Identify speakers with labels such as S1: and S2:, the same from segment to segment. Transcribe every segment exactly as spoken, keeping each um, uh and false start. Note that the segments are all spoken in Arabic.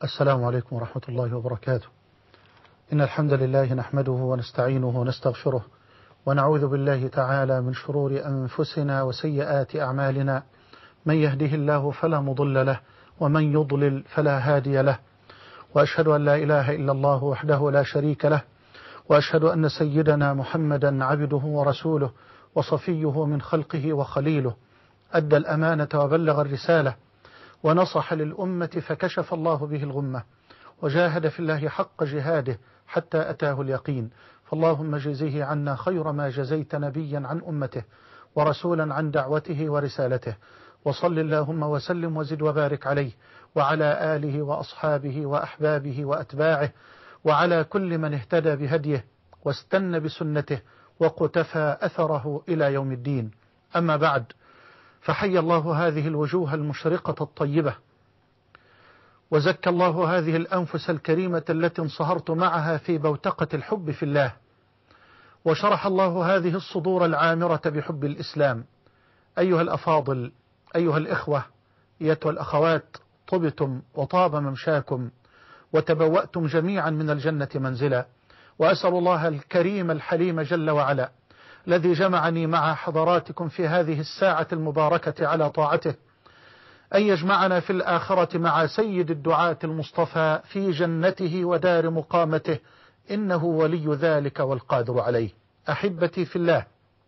S1: السلام عليكم ورحمة الله وبركاته. إن الحمد لله نحمده ونستعينه ونستغفره ونعوذ بالله تعالى من شرور أنفسنا وسيئات أعمالنا، من يهده الله فلا مضل له ومن يضلل فلا هادي له، وأشهد أن لا إله إلا الله وحده لا شريك له، وأشهد أن سيدنا محمدا عبده ورسوله وصفيه من خلقه وخليله، أدى الأمانة وبلغ الرسالة ونصح للأمة فكشف الله به الغمة، وجاهد في الله حق جهاده حتى أتاه اليقين. فاللهم جزيه عنا خير ما جزيت نبيا عن أمته ورسولا عن دعوته ورسالته، وصل اللهم وسلم وزد وبارك عليه وعلى آله وأصحابه وأحبابه وأتباعه وعلى كل من اهتدى بهديه واستنى بسنته وقتفى أثره إلى يوم الدين. أما بعد، فحي الله هذه الوجوه المشرقة الطيبة، وزكى الله هذه الأنفس الكريمة التي انصهرت معها في بوتقة الحب في الله، وشرح الله هذه الصدور العامرة بحب الإسلام. أيها الأفاضل، أيها الإخوة، أيتها الأخوات، طبتم وطاب ممشاكم وتبوأتم جميعا من الجنة منزلا، وأسأل الله الكريم الحليم جل وعلا الذي جمعني مع حضراتكم في هذه الساعة المباركة على طاعته أن يجمعنا في الآخرة مع سيد الدعاة المصطفى في جنته ودار مقامته، إنه ولي ذلك والقادر عليه. أحبتي في الله،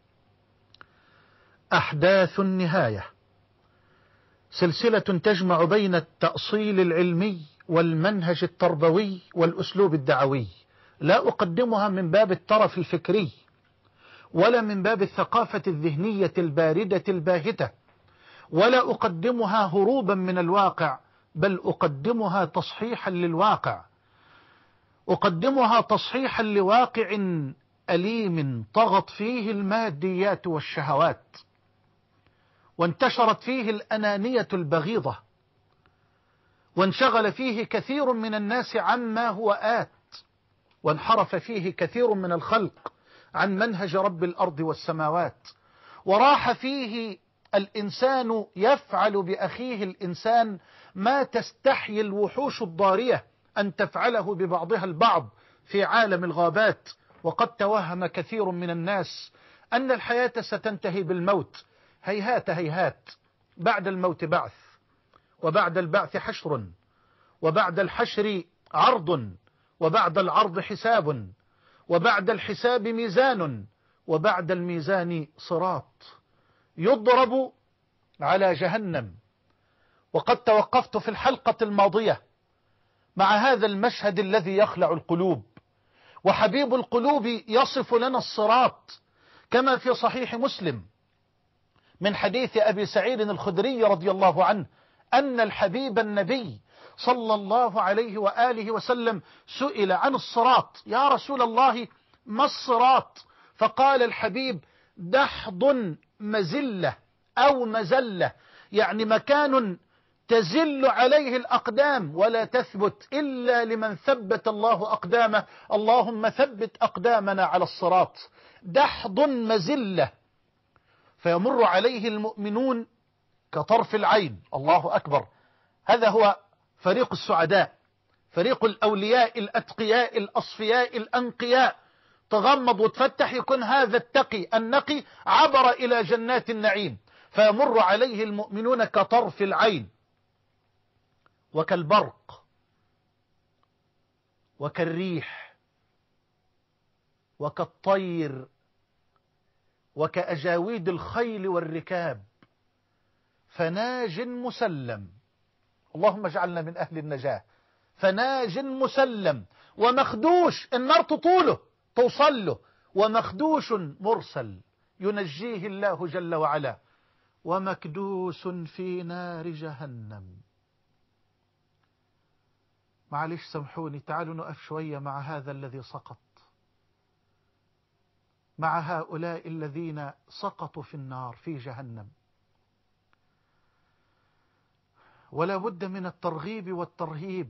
S1: أحداث النهاية سلسلة تجمع بين التأصيل العلمي والمنهج التربوي والأسلوب الدعوي، لا أقدمها من باب الترف الفكري ولا من باب الثقافة الذهنية الباردة الباهتة، ولا أقدمها هروبا من الواقع، بل أقدمها تصحيحا للواقع، أقدمها تصحيحا لواقع أليم طغت فيه الماديات والشهوات، وانتشرت فيه الأنانية البغيضة، وانشغل فيه كثير من الناس عما هو آت، وانحرف فيه كثير من الخلق عن منهج رب الأرض والسماوات، وراح فيه الإنسان يفعل بأخيه الإنسان ما تستحيي الوحوش الضارية أن تفعله ببعضها البعض في عالم الغابات. وقد توهم كثير من الناس أن الحياة ستنتهي بالموت. هيهات هيهات، بعد الموت بعث، وبعد البعث حشر، وبعد الحشر عرض، وبعد العرض حساب، وبعد الحساب ميزان، وبعد الميزان صراط يضرب على جهنم. وقد توقفت في الحلقة الماضية مع هذا المشهد الذي يخلع القلوب، وحبيب القلوب يصف لنا الصراط كما في صحيح مسلم من حديث أبي سعيد الخدري رضي الله عنه أن الحبيب النبي صلى الله عليه وآله وسلم سئل عن الصراط: يا رسول الله، ما الصراط؟ فقال الحبيب: دحض مزلة أو مزلة، يعني مكان تزل عليه الأقدام ولا تثبت إلا لمن ثبت الله أقدامه، اللهم ثبت أقدامنا على الصراط. دحض مزلة، فيمر عليه المؤمنون كطرف العين. الله أكبر، هذا هو فريق السعداء، فريق الأولياء الأتقياء الأصفياء الأنقياء. تغمض وتفتح يكون هذا التقي النقي عبر إلى جنات النعيم، فيمر عليه المؤمنون كطرف العين، وكالبرق، وكالريح، وكالطير، وكأجاويد الخيل والركاب، فناج مسلم. اللهم اجعلنا من أهل النجاة. فناج مسلم، ومخدوش، النار تطوله توصل له، ومخدوش مرسل ينجيه الله جل وعلا، ومكدوس في نار جهنم. معلش سامحوني، تعالوا نقف شوية مع هذا الذي سقط، مع هؤلاء الذين سقطوا في النار في جهنم. ولا بد من الترغيب والترهيب،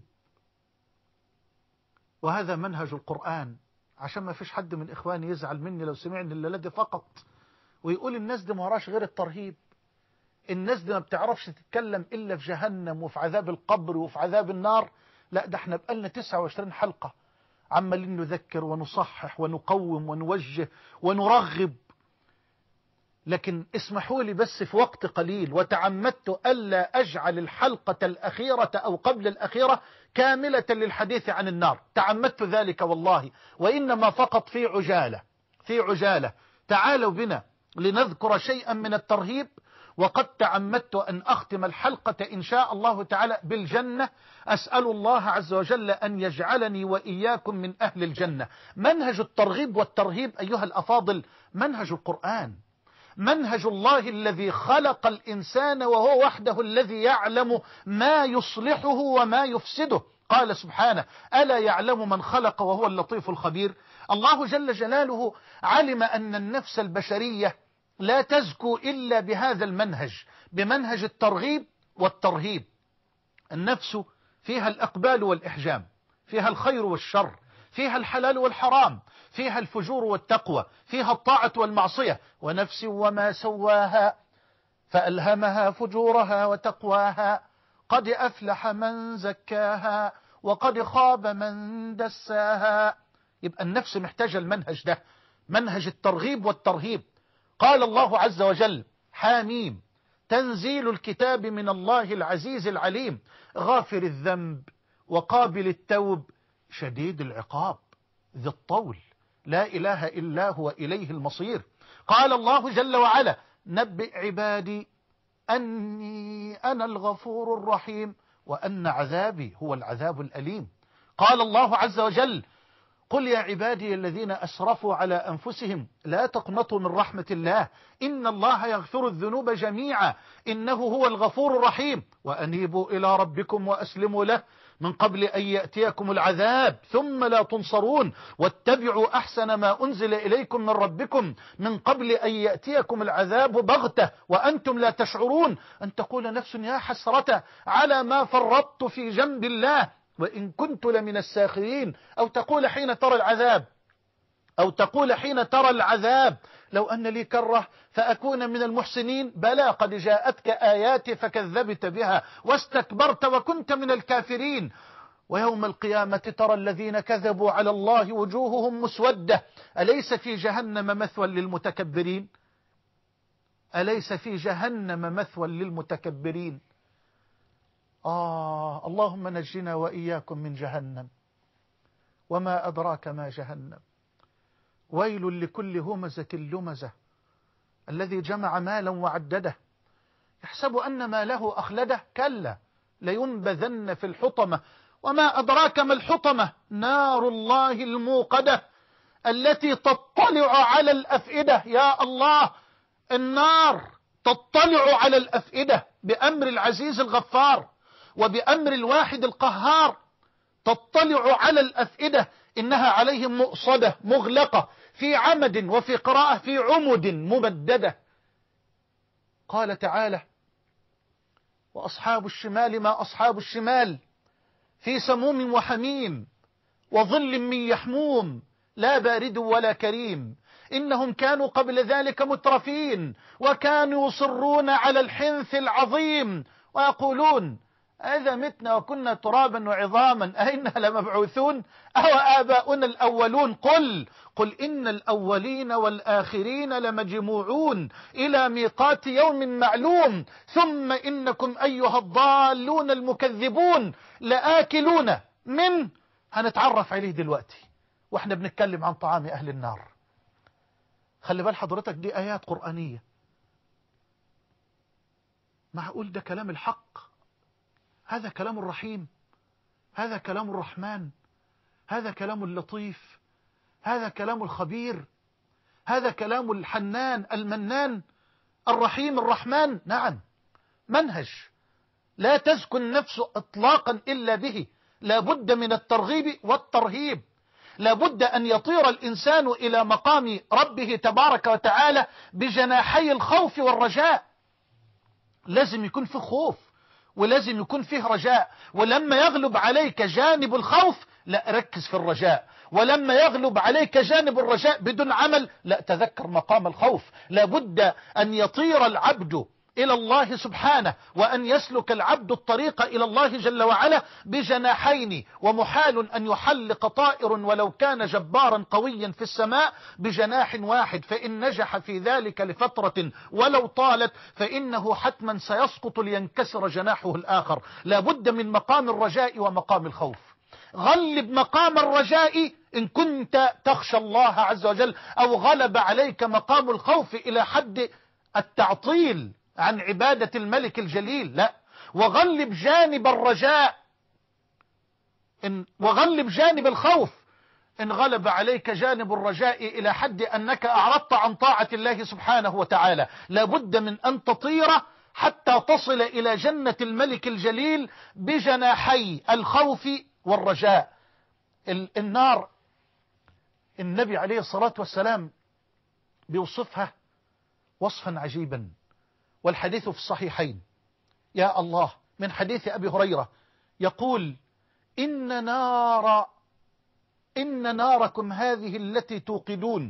S1: وهذا منهج القرآن، عشان ما فيش حد من إخواني يزعل مني لو سمعني الليلة دي فقط ويقول الناس دي ما وراش غير الترهيب، الناس دي ما بتعرفش تتكلم إلا في جهنم وفي عذاب القبر وفي عذاب النار. لا، ده احنا بقالنا تسعة وعشرين حلقة عمالين نذكر ونصحح ونقوم ونوجه ونرغب. لكن اسمحوا لي بس في وقت قليل، وتعمدت ألا أجعل الحلقة الأخيرة أو قبل الأخيرة كاملة للحديث عن النار، تعمدت ذلك والله، وإنما فقط في عجالة في عجالة. تعالوا بنا لنذكر شيئا من الترهيب. وقد تعمدت أن أختم الحلقة إن شاء الله تعالى بالجنة. أسأل الله عز وجل أن يجعلني وإياكم من أهل الجنة. منهج الترغيب والترهيب أيها الأفاضل منهج القرآن، منهج الله الذي خلق الإنسان وهو وحده الذي يعلم ما يصلحه وما يفسده. قال سبحانه: ألا يعلم من خلق وهو اللطيف الخبير. الله جل جلاله علم أن النفس البشرية لا تزكو إلا بهذا المنهج، بمنهج الترغيب والترهيب. النفس فيها الإقبال والإحجام، فيها الخير والشر، فيها الحلال والحرام، فيها الفجور والتقوى، فيها الطاعة والمعصية. ونفس وما سواها فألهمها فجورها وتقواها، قد أفلح من زكاها وقد خاب من دساها. يبقى النفس محتاجة المنهج ده، منهج الترغيب والترهيب. قال الله عز وجل: حاميم تنزيل الكتاب من الله العزيز العليم، غافر الذنب وقابل التوب شديد العقاب ذي الطول، لا إله إلا هو إليه المصير. قال الله جل وعلا: نبئ عبادي أني أنا الغفور الرحيم وأن عذابي هو العذاب الأليم. قال الله عز وجل: قل يا عبادي الذين أسرفوا على أنفسهم لا تقنطوا من رحمة الله إن الله يغفر الذنوب جميعا إنه هو الغفور الرحيم وأنيبوا إلى ربكم وأسلموا له من قبل أن يأتيكم العذاب ثم لا تنصرون واتبعوا أحسن ما أنزل إليكم من ربكم من قبل أن يأتيكم العذاب بغتة وأنتم لا تشعرون أن تقول نفس يا حسرة على ما فرطت في جنب الله وإن كنت لمن الساخرين، أو تقول حين ترى العذاب أو تقول حين ترى العذاب لو أن لي كرة فأكون من المحسنين. بلى قد جاءتك آياتي فكذبت بها واستكبرت وكنت من الكافرين. ويوم القيامة ترى الذين كذبوا على الله وجوههم مسودة أليس في جهنم مثوى للمتكبرين أليس في جهنم مثوى للمتكبرين. آه اللهم نجنا وإياكم من جهنم وما أدراك ما جهنم. ويل لكل همزة لمزة الذي جمع مالا وعدده يحسب أن ماله أخلده كلا لينبذن في الحطمة وما أدراك ما الحطمة نار الله الموقدة التي تطلع على الأفئدة. يا الله، النار تطلع على الأفئدة بأمر العزيز الغفار وبأمر الواحد القهار. تطلع على الأفئدة إنها عليهم مؤصدة مغلقة في عمد وفي قراءة في عمد ممددة. قال تعالى: وأصحاب الشمال ما أصحاب الشمال في سموم وحميم وظل من يحموم لا بارد ولا كريم إنهم كانوا قبل ذلك مترفين وكانوا يصرون على الحنث العظيم ويقولون إذا متنا وكنا ترابا وعظاما أئنا لمبعوثون أو آباؤنا الأولون. قل قل إن الأولين والآخرين لمجموعون إلى ميقات يوم معلوم ثم إنكم أيها الضالون المكذبون لآكلون من. هنتعرف عليه دلوقتي واحنا بنتكلم عن طعام أهل النار. خلي بال حضرتك، دي آيات قرآنية. معقول ده كلام الحق؟ هذا كلام الرحيم، هذا كلام الرحمن، هذا كلام اللطيف، هذا كلام الخبير، هذا كلام الحنان المنان الرحيم الرحمن. نعم، منهج لا تزكو النفس اطلاقا إلا به. لا بد من الترغيب والترهيب، لا بد أن يطير الإنسان إلى مقام ربه تبارك وتعالى بجناحي الخوف والرجاء. لازم يكون فيه خوف ولازم يكون فيه رجاء. ولما يغلب عليك جانب الخوف لا ركز في الرجاء، ولما يغلب عليك جانب الرجاء بدون عمل لا تذكر مقام الخوف. لابد أن يطير العبد إلى الله سبحانه، وأن يسلك العبد الطريق إلى الله جل وعلا بجناحين، ومحال أن يحلق طائر ولو كان جبارا قويا في السماء بجناح واحد، فإن نجح في ذلك لفترة ولو طالت فإنه حتما سيسقط لينكسر جناحه الآخر. لا بد من مقام الرجاء ومقام الخوف. غلب مقام الرجاء إن كنت تخشى الله عز وجل، أو غلب عليك مقام الخوف إلى حد التعطيل عن عبادة الملك الجليل، لا، وغلب جانب الرجاء إن وغلب جانب الخوف إن غلب عليك جانب الرجاء إلى حد أنك أعرضت عن طاعة الله سبحانه وتعالى. لا بد من أن تطير حتى تصل إلى جنة الملك الجليل بجناحي الخوف والرجاء. النار النبي عليه الصلاة والسلام بيوصفها وصفا عجيبا، والحديث في الصحيحين. يا الله، من حديث أبي هريرة يقول: إن نار إن ناركم هذه التي توقدون.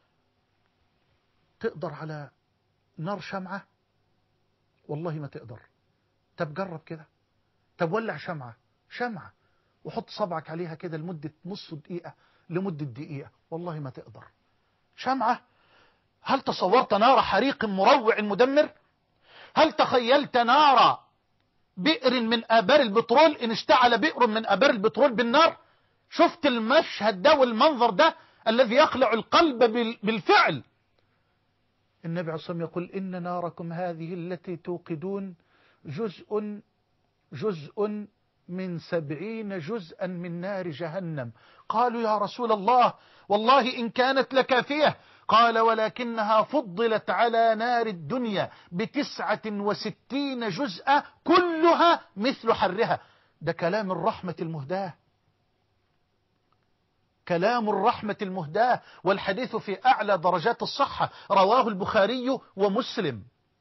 S1: تقدر على نار شمعة؟ والله ما تقدر. طب جرب كده، طب ولع شمعة شمعة وحط صبعك عليها كده لمدة نص دقيقة لمدة دقيقة، والله ما تقدر. شمعة. هل تصورت نار حريق مروع مدمر؟ هل تخيلت نار بئر من آبار البترول إن اشتعل بئر من آبار البترول بالنار؟ شفت المشهد ده والمنظر ده الذي يخلع القلب بالفعل. النبي عليه الصلاة والسلام يقول: إن ناركم هذه التي توقدون جزء جزء من سبعين جزءا من نار جهنم. قالوا: يا رسول الله، والله إن كانت لكافية. قال: ولكنها فضلت على نار الدنيا بتسعة وستين جزءا كلها مثل حرها. ده كلام الرحمة المهداة، كلام الرحمة المهداة، والحديث في أعلى درجات الصحة، رواه البخاري ومسلم.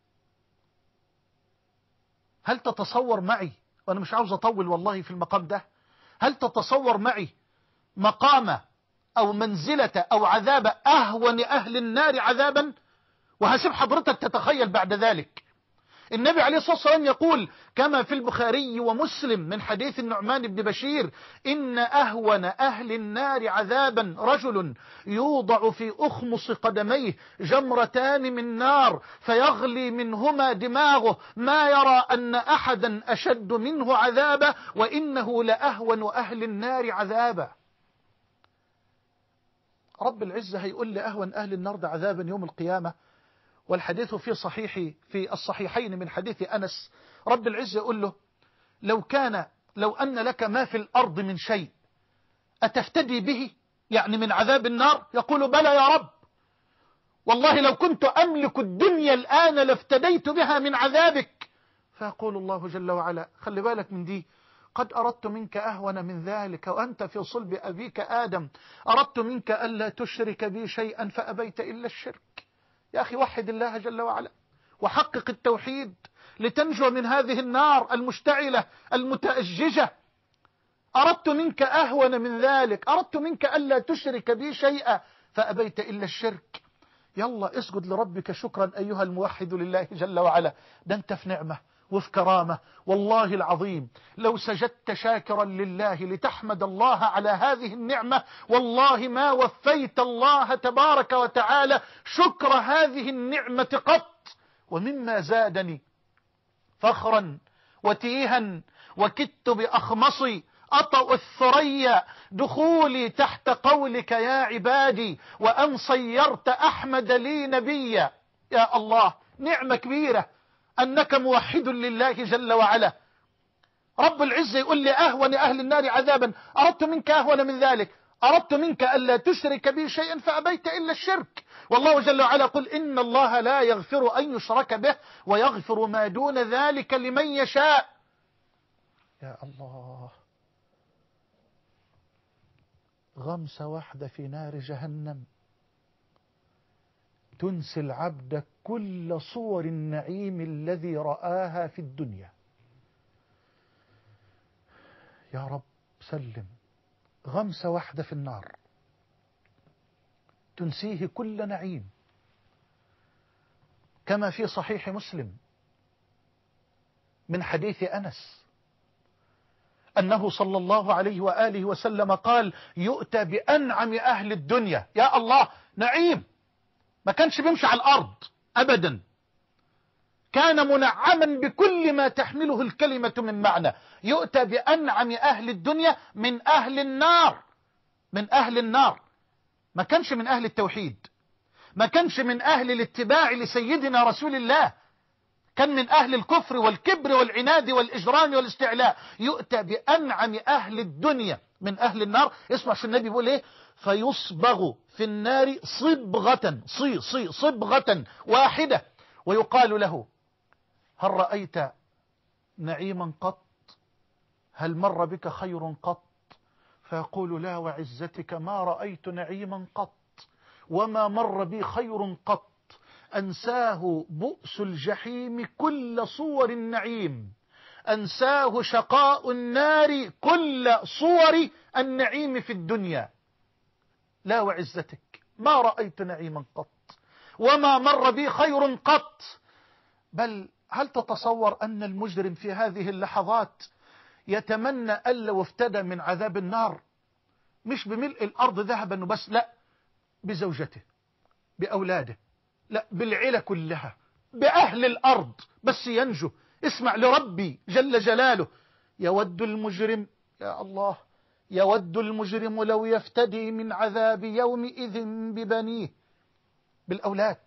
S1: هل تتصور معي، وأنا مش عاوز أطول والله في المقام ده، هل تتصور معي مقام أو منزلة أو عذاب أهون أهل النار عذابا؟ وهسيب حضرتك تتخيل بعد ذلك. النبي عليه الصلاة والسلام يقول كما في البخاري ومسلم من حديث النعمان بن بشير: إن أهون أهل النار عذابا رجل يوضع في أخمص قدميه جمرتان من نار فيغلي منهما دماغه، ما يرى أن أحدا أشد منه عذابا، وإنه لأهون أهل النار عذابا. رب العزة هيقول لأهون أهل النار ده عذابا يوم القيامة، والحديث في صحيح في الصحيحين من حديث أنس. رب العزة يقول له: لو كان لو أن لك ما في الأرض من شيء أتفتدي به، يعني من عذاب النار؟ يقول: بلى يا رب، والله لو كنت أملك الدنيا الآن لافتديت بها من عذابك. فيقول الله جل وعلا: خلي بالك من دي، قد أردت منك أهون من ذلك وأنت في صلب أبيك آدم، أردت منك ألا تشرك بي شيئا فأبيت إلا الشرك. يا أخي وحد الله جل وعلا وحقق التوحيد لتنجو من هذه النار المشتعلة المتأججة. أردت منك أهون من ذلك، أردت منك ألا تشرك بي شيئا فأبيت إلا الشرك. يلا اسجد لربك شكرا أيها الموحد لله جل وعلا. ده أنت في نعمة وفي كرامة، والله العظيم لو سجدت شاكرا لله لتحمد الله على هذه النعمة، والله ما وفيت الله تبارك وتعالى شكر هذه النعمة قط. ومما زادني فخرا وتيها وكدت بأخمصي أطأ الثريا دخولي تحت قولك يا عبادي، وأن صيرت أحمد لي نبيا. يا الله، نعمة كبيرة أنك موحد لله جل وعلا. رب العزة يقول لي: أهون أهل النار عذابا، أردت منك أهون من ذلك، أردت منك ألا تشرك بي شيئا فأبيت إلا الشرك. والله جل وعلا يقول: إن الله لا يغفر أن يشرك به ويغفر ما دون ذلك لمن يشاء. يا الله، غمسة واحدة في نار جهنم تنسي العبد كل صور النعيم الذي رآها في الدنيا. يا رب سلم. غمسة واحدة في النار تنسيه كل نعيم، كما في صحيح مسلم من حديث أنس أنه صلى الله عليه وآله وسلم قال يؤتى بأنعم أهل الدنيا. يا الله، نعيم، ما كانش بيمشي على الأرض أبدا، كان منعما بكل ما تحمله الكلمة من معنى. يؤتى بأنعم أهل الدنيا من أهل النار، من أهل النار، ما كانش من أهل التوحيد، ما كانش من أهل الاتباع لسيدنا رسول الله، كان من أهل الكفر والكبر والعناد والإجرام والاستعلاء. يؤتى بأنعم أهل الدنيا من أهل النار. اسمع شو النبي بيقول إيه: فيصبغ في النار صبغة، صي صي صبغة واحدة، ويقال له: هل رأيت نعيما قط؟ هل مر بك خير قط؟ فيقول: لا وعزتك ما رأيت نعيما قط وما مر بي خير قط. أنساه بؤس الجحيم كل صور النعيم، أنساه شقاء النار كل صور النعيم في الدنيا. لا وعزتك ما رأيت نعيما قط وما مر بي خير قط. بل هل تتصور أن المجرم في هذه اللحظات يتمنى أن لو افتدى من عذاب النار مش بملء الأرض ذهبا وبس، لا، بزوجته، بأولاده، لا، بالعيلة كلها، بأهل الأرض، بس ينجو. اسمع لربي جل جلاله: يود المجرم، يا الله، يود المجرم لو يفتدي من عذاب يومئذ ببنيه، بالأولاد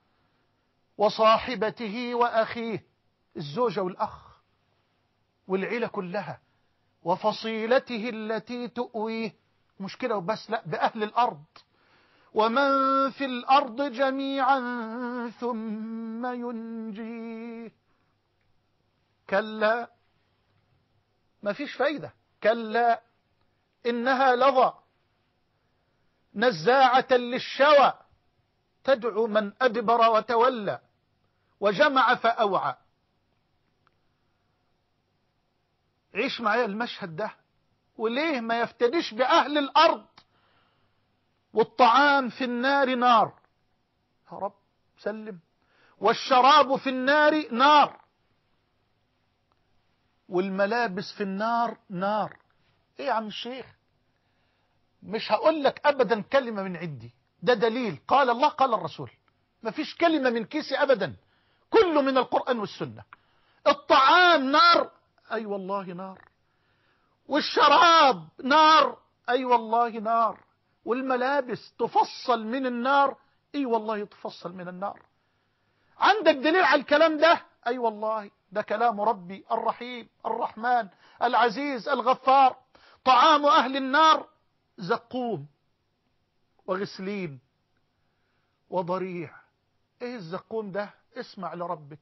S1: وصاحبته وأخيه، الزوجة والأخ والعيلة كلها، وفصيلته التي تؤويه. مشكلة وبس، لا، بأهل الأرض، ومن في الأرض جميعا ثم ينجيه. كلا، ما فيش فايدة، كلا إنها لظى نزاعة للشوى تدعو من أدبر وتولى وجمع فأوعى. عيش معايا المشهد ده، وليه ما يفتديش بأهل الأرض؟ والطعام في النار نار، يا رب سلم، والشراب في النار نار، والملابس في النار نار. ايه يا عم الشيخ؟ مش هقول لك ابدا كلمة من عندي، ده دليل قال الله قال الرسول، ما فيش كلمة من كيسي ابدا، كله من القرآن والسنة. الطعام نار، اي والله نار، والشراب نار، اي والله نار، والملابس تفصل من النار، اي والله تفصل من النار. عندك دليل على الكلام ده؟ اي والله ده كلام ربي الرحيم الرحمن العزيز الغفار. طعام اهل النار زقوم وغسلين وضريع. ايه الزقوم ده؟ اسمع لربك: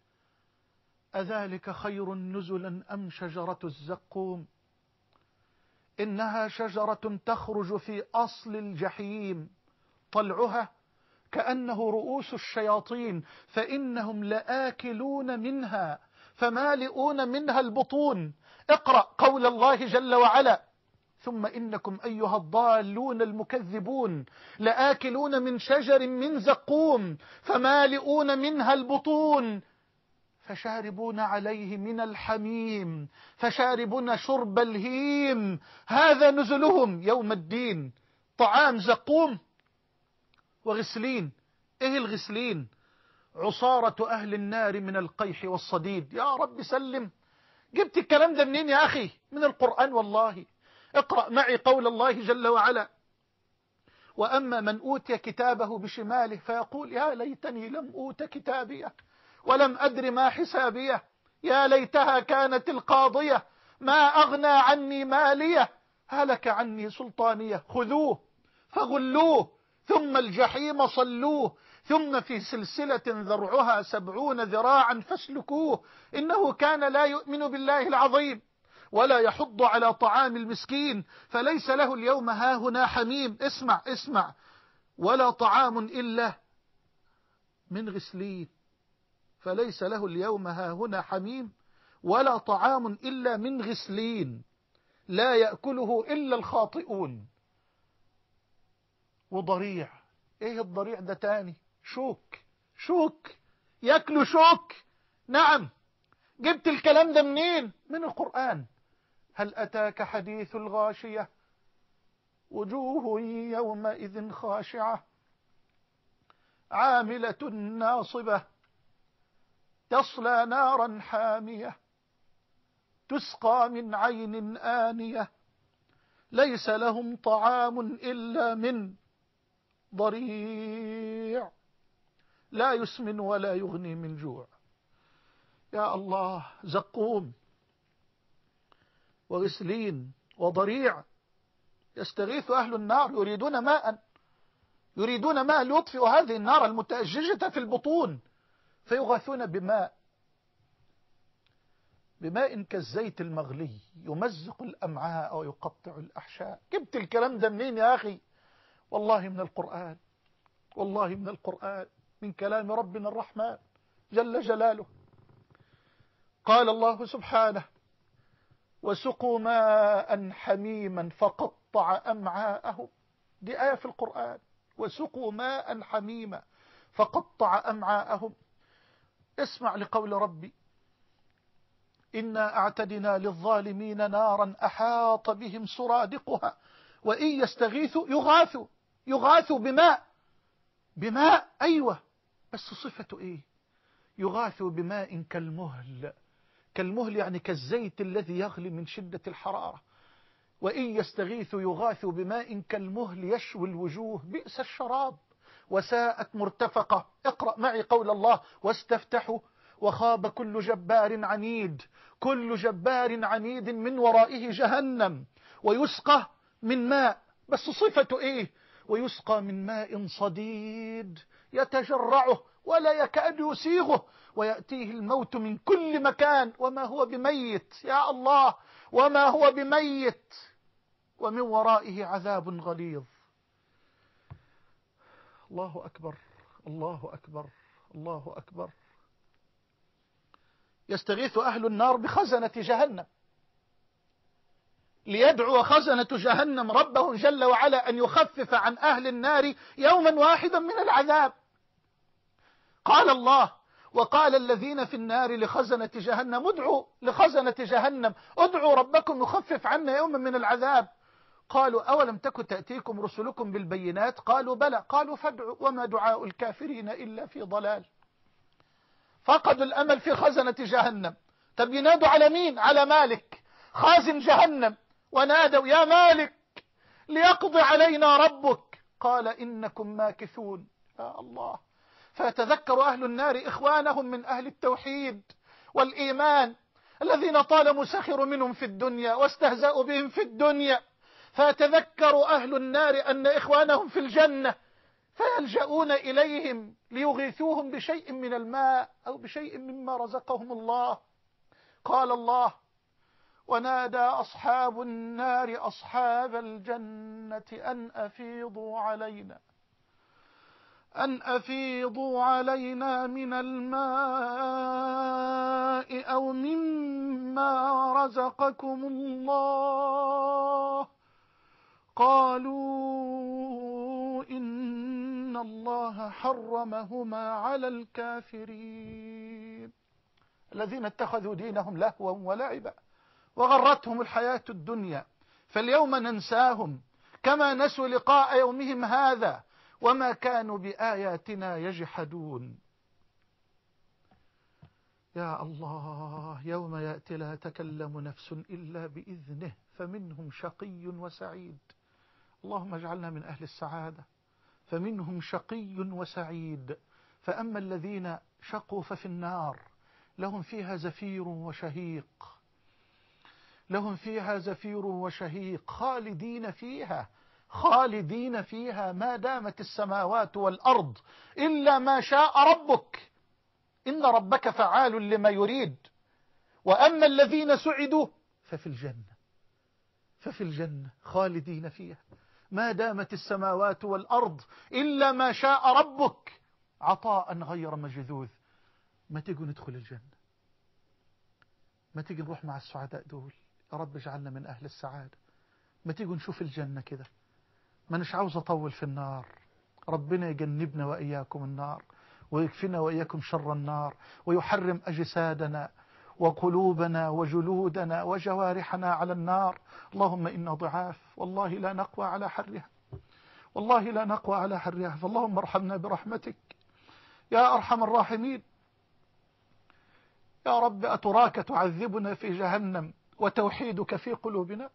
S1: أذلك خير نزلا أم شجرة الزقوم إنها شجرة تخرج في أصل الجحيم طلعها كأنه رؤوس الشياطين فإنهم لآكلون منها فمالئون منها البطون. اقرأ قول الله جل وعلا: ثم إنكم أيها الضالون المكذبون لآكلون من شجر من زقوم فمالئون منها البطون فشاربون عليه من الحميم فشاربون شرب الهيم هذا نزلهم يوم الدين. طعام زقوم وغسلين. ايه الغسلين؟ عصارة أهل النار من القيح والصديد. يا رب سلم، جبت الكلام ده منين يا أخي؟ من القرآن والله. اقرأ معي قول الله جل وعلا: وأما من أوتي كتابه بشماله فيقول يا ليتني لم أوت كتابيه ولم أدر ما حسابيه يا ليتها كانت القاضية ما أغنى عني ماليه هلك عني سلطانيه خذوه فغلوه ثم الجحيم صلوه ثم في سلسلة ذرعها سبعون ذراعا فاسلكوه إنه كان لا يؤمن بالله العظيم ولا يحض على طعام المسكين فليس له اليوم هاهنا حميم. اسمع اسمع: ولا طعام إلا من غسلين. فليس له اليوم هاهنا حميم ولا طعام إلا من غسلين لا يأكله إلا الخاطئون. وضريع. ايه الضريع ده تاني؟ شوك، شوك، يأكلوا شوك. نعم، جبت الكلام ده منين؟ من القرآن. هل أتاك حديث الغاشية وجوه يومئذ خاشعة عاملة ناصبة تصلى نارا حامية تسقى من عين آنية ليس لهم طعام إلا من ضريع لا يسمن ولا يغني من جوع. يا الله، زقوم وغسلين وضريع. يستغيث أهل النار يريدون ماء يريدون ماء ليطفئوا هذه النار المتأججة في البطون، فيغاثون بماء بماء كالزيت المغلي يمزق الأمعاء ويقطع الأحشاء. جبت الكلام ده منين يا أخي؟ والله من القرآن، والله من القرآن، من كلام ربنا الرحمن جل جلاله. قال الله سبحانه: وسقوا ماء حميما فقطع أمعاءهم. دي آية في القرآن. وسقوا ماء حميما فقطع أمعاءهم. اسمع لقول ربي: إنا أعتدنا للظالمين نارا أحاط بهم سرادقها وإن يستغيثوا يغاثوا. يغاثوا بماء بماء أيوة، بس صفته إيه؟ يغاثوا بماء كالمهل. كالمهل يعني كالزيت الذي يغلي من شدة الحرارة. وإن يستغيثوا يغاثوا بماء كالمهل يشوي الوجوه بئس الشراب وساءت مرتفقة. اقرأ معي قول الله: واستفتحوا وخاب كل جبار عنيد. كل جبار عنيد من ورائه جهنم ويسقى من ماء، بس صفته إيه؟ ويسقى من ماء صديد يتجرعه ولا يكاد يسيغه ويأتيه الموت من كل مكان وما هو بميت. يا الله، وما هو بميت، ومن ورائه عذاب غليظ. الله أكبر، الله أكبر، الله أكبر. يستغيث أهل النار بخزنة جهنم ليدعو خزنة جهنم ربهم جل وعلا أن يخفف عن أهل النار يوما واحدا من العذاب. قال الله: وقال الذين في النار لخزنة جهنم ادعوا لخزنة جهنم ادعوا ربكم يخفف عنا يوما من العذاب. قالوا: أولم تكن تأتيكم رسلكم بالبينات؟ قالوا: بلى. قالوا: فادعوا وما دعاء الكافرين إلا في ضلال. فقدوا الأمل في خزنة جهنم. طب ينادوا على مين؟ على مالك خازن جهنم. ونادوا: يا مالك ليقضي علينا ربك. قال: إنكم ماكثون. يا الله. فيتذكر أهل النار إخوانهم من أهل التوحيد والإيمان الذين طالما سخروا منهم في الدنيا واستهزأوا بهم في الدنيا، فيتذكر أهل النار أن إخوانهم في الجنة، فيلجؤون إليهم ليغيثوهم بشيء من الماء أو بشيء مما رزقهم الله. قال الله: ونادى أصحاب النار أصحاب الجنة أن أفيضوا علينا أن أفيضوا علينا من الماء أو مما رزقكم الله. قالوا إن الله حرمهما على الكافرين الذين اتخذوا دينهم لهوا ولعبا وغرتهم الحياة الدنيا فاليوم ننساهم كما نسوا لقاء يومهم هذا وما كانوا بآياتنا يجحدون. يا الله، يوم يأتي لا تكلم نفس إلا بإذنه فمنهم شقي وسعيد. اللهم اجعلنا من أهل السعادة. فمنهم شقي وسعيد. فأما الذين شقوا ففي النار لهم فيها زفير وشهيق لهم فيها زفير وشهيق خالدين فيها خالدين فيها ما دامت السماوات والأرض إلا ما شاء ربك إن ربك فعال لما يريد. وأما الذين سعدوا ففي الجنة ففي الجنة خالدين فيها ما دامت السماوات والأرض إلا ما شاء ربك عطاء غير مجذوذ. ما تيجوا ندخل الجنة، ما تيجي نروح مع السعداء دول. يا رب اجعلنا من أهل السعادة. ما تيجوا نشوف الجنة كده. ما نش عاوز أطول في النار. ربنا يجنبنا وإياكم النار ويكفينا وإياكم شر النار ويحرم أجسادنا وقلوبنا وجلودنا وجوارحنا على النار. اللهم إنا ضعاف والله لا نقوى على حرها، والله لا نقوى على حرها، فاللهم ارحمنا برحمتك يا أرحم الراحمين. يا رب أتراك تعذبنا في جهنم وتوحيدك في قلوبنا؟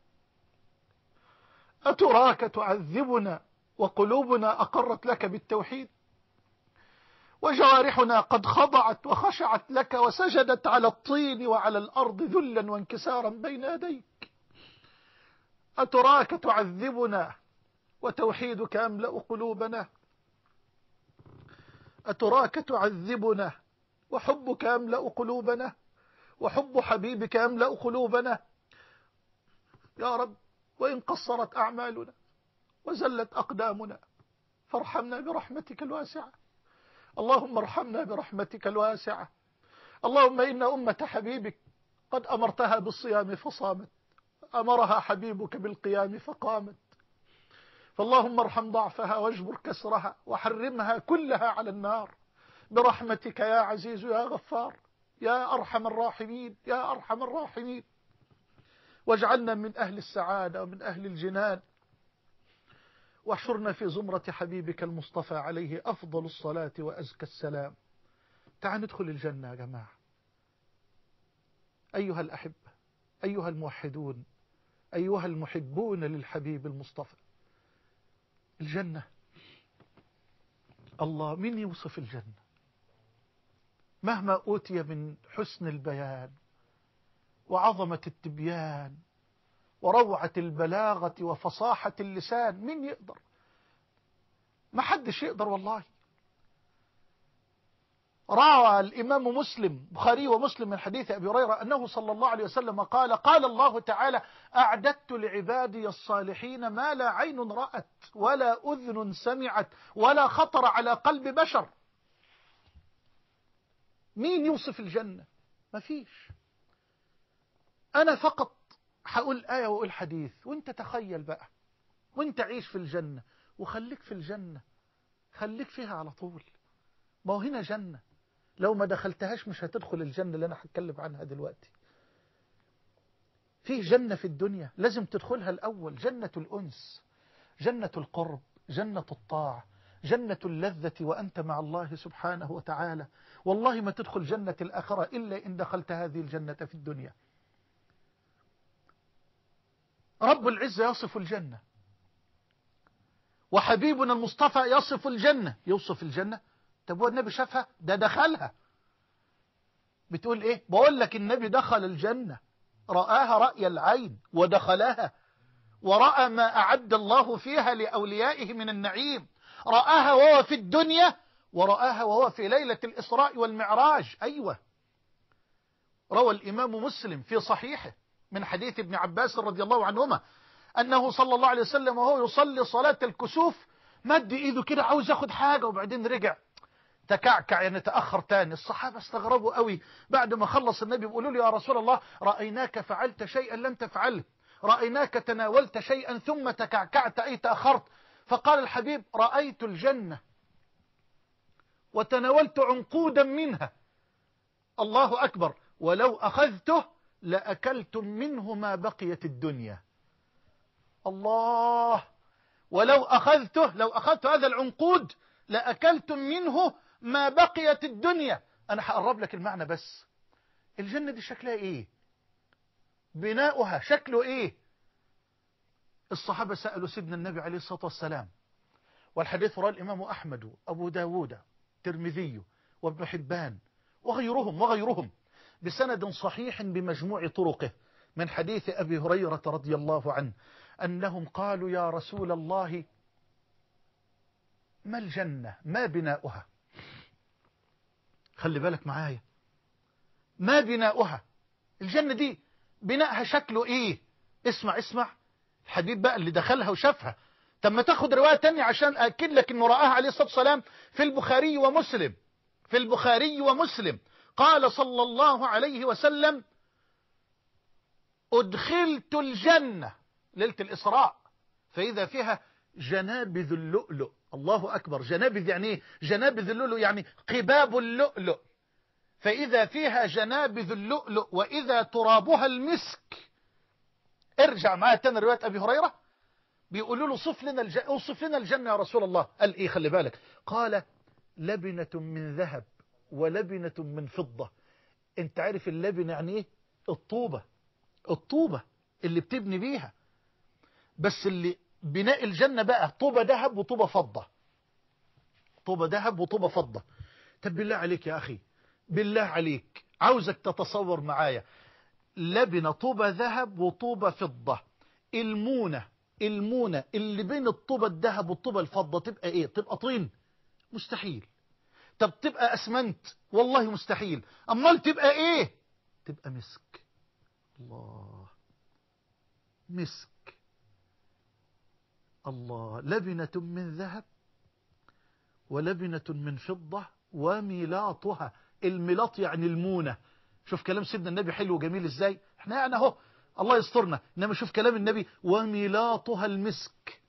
S1: أتراك تعذبنا وقلوبنا أقرت لك بالتوحيد، وجوارحنا قد خضعت وخشعت لك وسجدت على الطين وعلى الأرض ذلا وانكسارا بين يديك؟ أتراك تعذبنا وتوحيدك يملأ قلوبنا؟ أتراك تعذبنا وحبك يملأ قلوبنا، وحب حبيبك يملأ قلوبنا؟ يا رب، وإن قصرت أعمالنا وزلت أقدامنا فارحمنا برحمتك الواسعة. اللهم ارحمنا برحمتك الواسعة. اللهم إن أمة حبيبك قد أمرتها بالصيام فصامت، أمرها حبيبك بالقيام فقامت، فاللهم ارحم ضعفها واجبر كسرها وحرمها كلها على النار برحمتك يا عزيز يا غفار يا أرحم الراحمين يا أرحم الراحمين. واجعلنا من أهل السعادة ومن أهل الجنان، واحشرنا في زمرة حبيبك المصطفى عليه أفضل الصلاة وأزكى السلام. تعال ندخل الجنة يا جماعة. أيها الأحبة، أيها الموحدون، أيها المحبون للحبيب المصطفى، الجنة، الله مين يوصف الجنة؟ مهما أوتي من حسن البيان وعظمة التبيان وروعة البلاغة وفصاحة اللسان، مين يقدر؟ ما حدش يقدر والله. روى الإمام مسلم بخاري ومسلم من حديث أبي هريرة أنه صلى الله عليه وسلم قال: قال الله تعالى: أعددت لعبادي الصالحين ما لا عين رأت ولا أذن سمعت ولا خطر على قلب بشر. مين يوصف الجنة؟ ما فيش. أنا فقط هقول آية وأقول حديث، وانت تخيل بقى، وانت عيش في الجنة وخليك في الجنة، خليك فيها على طول. ما هو هنا جنة، لو ما دخلتهاش مش هتدخل الجنة اللي أنا هتكلم عنها دلوقتي. فيه جنة في الدنيا لازم تدخلها الأول، جنة الأنس، جنة القرب، جنة الطاعة، جنة اللذة وأنت مع الله سبحانه وتعالى. والله ما تدخل جنة الآخرة إلا إن دخلت هذه الجنة في الدنيا. رب العزة يصف الجنة، وحبيبنا المصطفى يصف الجنة. يوصف الجنة؟ طب هو النبي شافها؟ ده دخلها. بتقول ايه؟ بقول لك النبي دخل الجنة، رآها رأي العين ودخلها، ورأى ما أعد الله فيها لأوليائه من النعيم. رآها وهو في الدنيا، ورآها وهو في ليلة الإسراء والمعراج. أيوة، روى الإمام مسلم في صحيحه من حديث ابن عباس رضي الله عنهما أنه صلى الله عليه وسلم وهو يصلي صلاة الكسوف مد إيده كده عاوز ياخد حاجة، وبعدين رجع تكعكع، يعني تأخر تاني. الصحابة استغربوا قوي بعد ما خلص النبي، بيقولوا له: يا رسول الله، رأيناك فعلت شيئا لم تفعله، رأيناك تناولت شيئا ثم تكعكعت أي تأخرت. فقال الحبيب: رأيت الجنة وتناولت عنقودا منها. الله أكبر. ولو أخذته لأكلتم منه ما بقيت الدنيا. الله. ولو أخذته، لو أخذت هذا العنقود لأكلتم منه ما بقيت الدنيا. أنا هقرب لك المعنى بس. الجنة دي شكلها إيه؟ بناؤها شكله إيه؟ الصحابة سألوا سيدنا النبي عليه الصلاة والسلام، والحديث رواه الإمام أحمد وأبو داود ترمذي وابن حبان وغيرهم وغيرهم بسند صحيح بمجموع طرقه من حديث أبي هريرة رضي الله عنه أنهم قالوا: يا رسول الله، ما الجنة؟ ما بناؤها؟ خلي بالك معايا، ما بناؤها؟ الجنة دي بناءها شكله إيه؟ اسمع اسمع، الحبيب بقى اللي دخلها وشافها. طب ما تاخد رواية تانية عشان أكد لك إنه رآها عليه الصلاة والسلام في البخاري ومسلم. في البخاري ومسلم قال صلى الله عليه وسلم: أدخلت الجنة ليلة الإسراء فإذا فيها جنابذ اللؤلؤ. الله أكبر. جنابذ يعني إيه؟ جنابذ اللؤلؤ يعني قباب اللؤلؤ، فإذا فيها جنابذ اللؤلؤ وإذا ترابها المسك. ارجع معايا تاني رواية أبي هريرة، بيقولوا له صف لنا الج... اوصف لنا الجنة يا رسول الله. قال إيه؟ خلي بالك، قال لبنة من ذهب ولبنة من فضة. انت عارف اللبنة يعني ايه؟ الطوبة، الطوبة اللي بتبني بيها. بس اللي بناء الجنة بقى طوبة ذهب وطوبة فضة، طوبة ذهب وطوبة فضة. طب بالله عليك يا أخي، بالله عليك عاوزك تتصور معايا لبنة طوبة ذهب وطوبة فضة. المونة المونة اللي بين الطوبة الذهب والطوبة الفضة تبقى ايه؟ تبقى طين؟ مستحيل. طب تبقى اسمنت؟ والله مستحيل. امال تبقى ايه؟ تبقى مسك. الله، مسك. الله، لبنة من ذهب ولبنة من فضة وميلاطها. الميلاط يعني المونة. شوف كلام سيدنا النبي حلو وجميل ازاي. احنا يعني اهو الله يسترنا، انما شوف كلام النبي، وميلاطها المسك.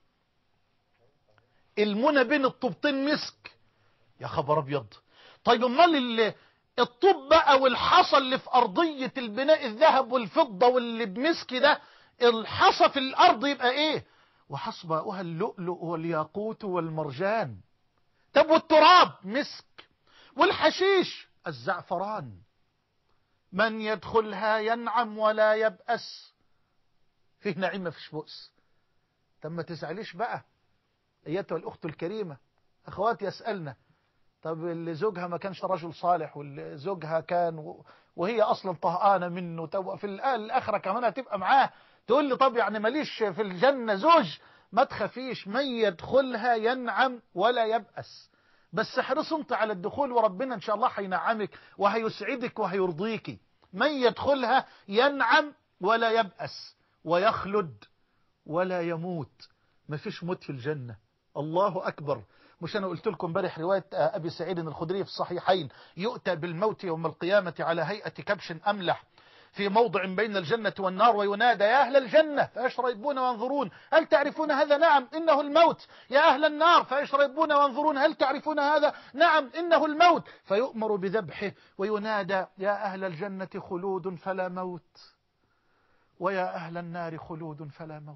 S1: المونة بين الطوبتين مسك. يا خبر ابيض. طيب امال الطوب بقى والحصى اللي في ارضية البناء الذهب والفضة واللي بمسك ده، الحصى في الارض يبقى ايه؟ وحصباؤها اللؤلؤ والياقوت والمرجان. طب والتراب مسك، والحشيش الزعفران. من يدخلها ينعم ولا يبأس. فيه نعيم مفيش بؤس. طب ما تزعليش بقى ايتها الاخت الكريمة. اخواتي يسألنا، طب اللي زوجها ما كانش رجل صالح، واللي زوجها كان وهي اصلا طهقانه منه، طب في الاخره كمان هتبقى معاه، تقول لي طب يعني ماليش في الجنه زوج؟ ما تخافيش، من يدخلها ينعم ولا يبأس. بس احرص انت على الدخول، وربنا ان شاء الله هينعمك وهيسعدك وهيرضيك. من يدخلها ينعم ولا يبأس ويخلد ولا يموت. ما فيش موت في الجنة. الله أكبر. مش أنا قلت لكم امبارح رواية أبي سعيد الخدري في الصحيحين، يؤتى بالموت يوم القيامة على هيئة كبش أملح في موضع بين الجنة والنار، وينادى يا أهل الجنة فيشربون وينظرون هل تعرفون هذا؟ نعم إنه الموت. يا أهل النار فيشربون وينظرون هل تعرفون هذا؟ نعم إنه الموت. فيؤمر بذبحه وينادى يا أهل الجنة خلود فلا موت، ويا أهل النار خلود فلا موت.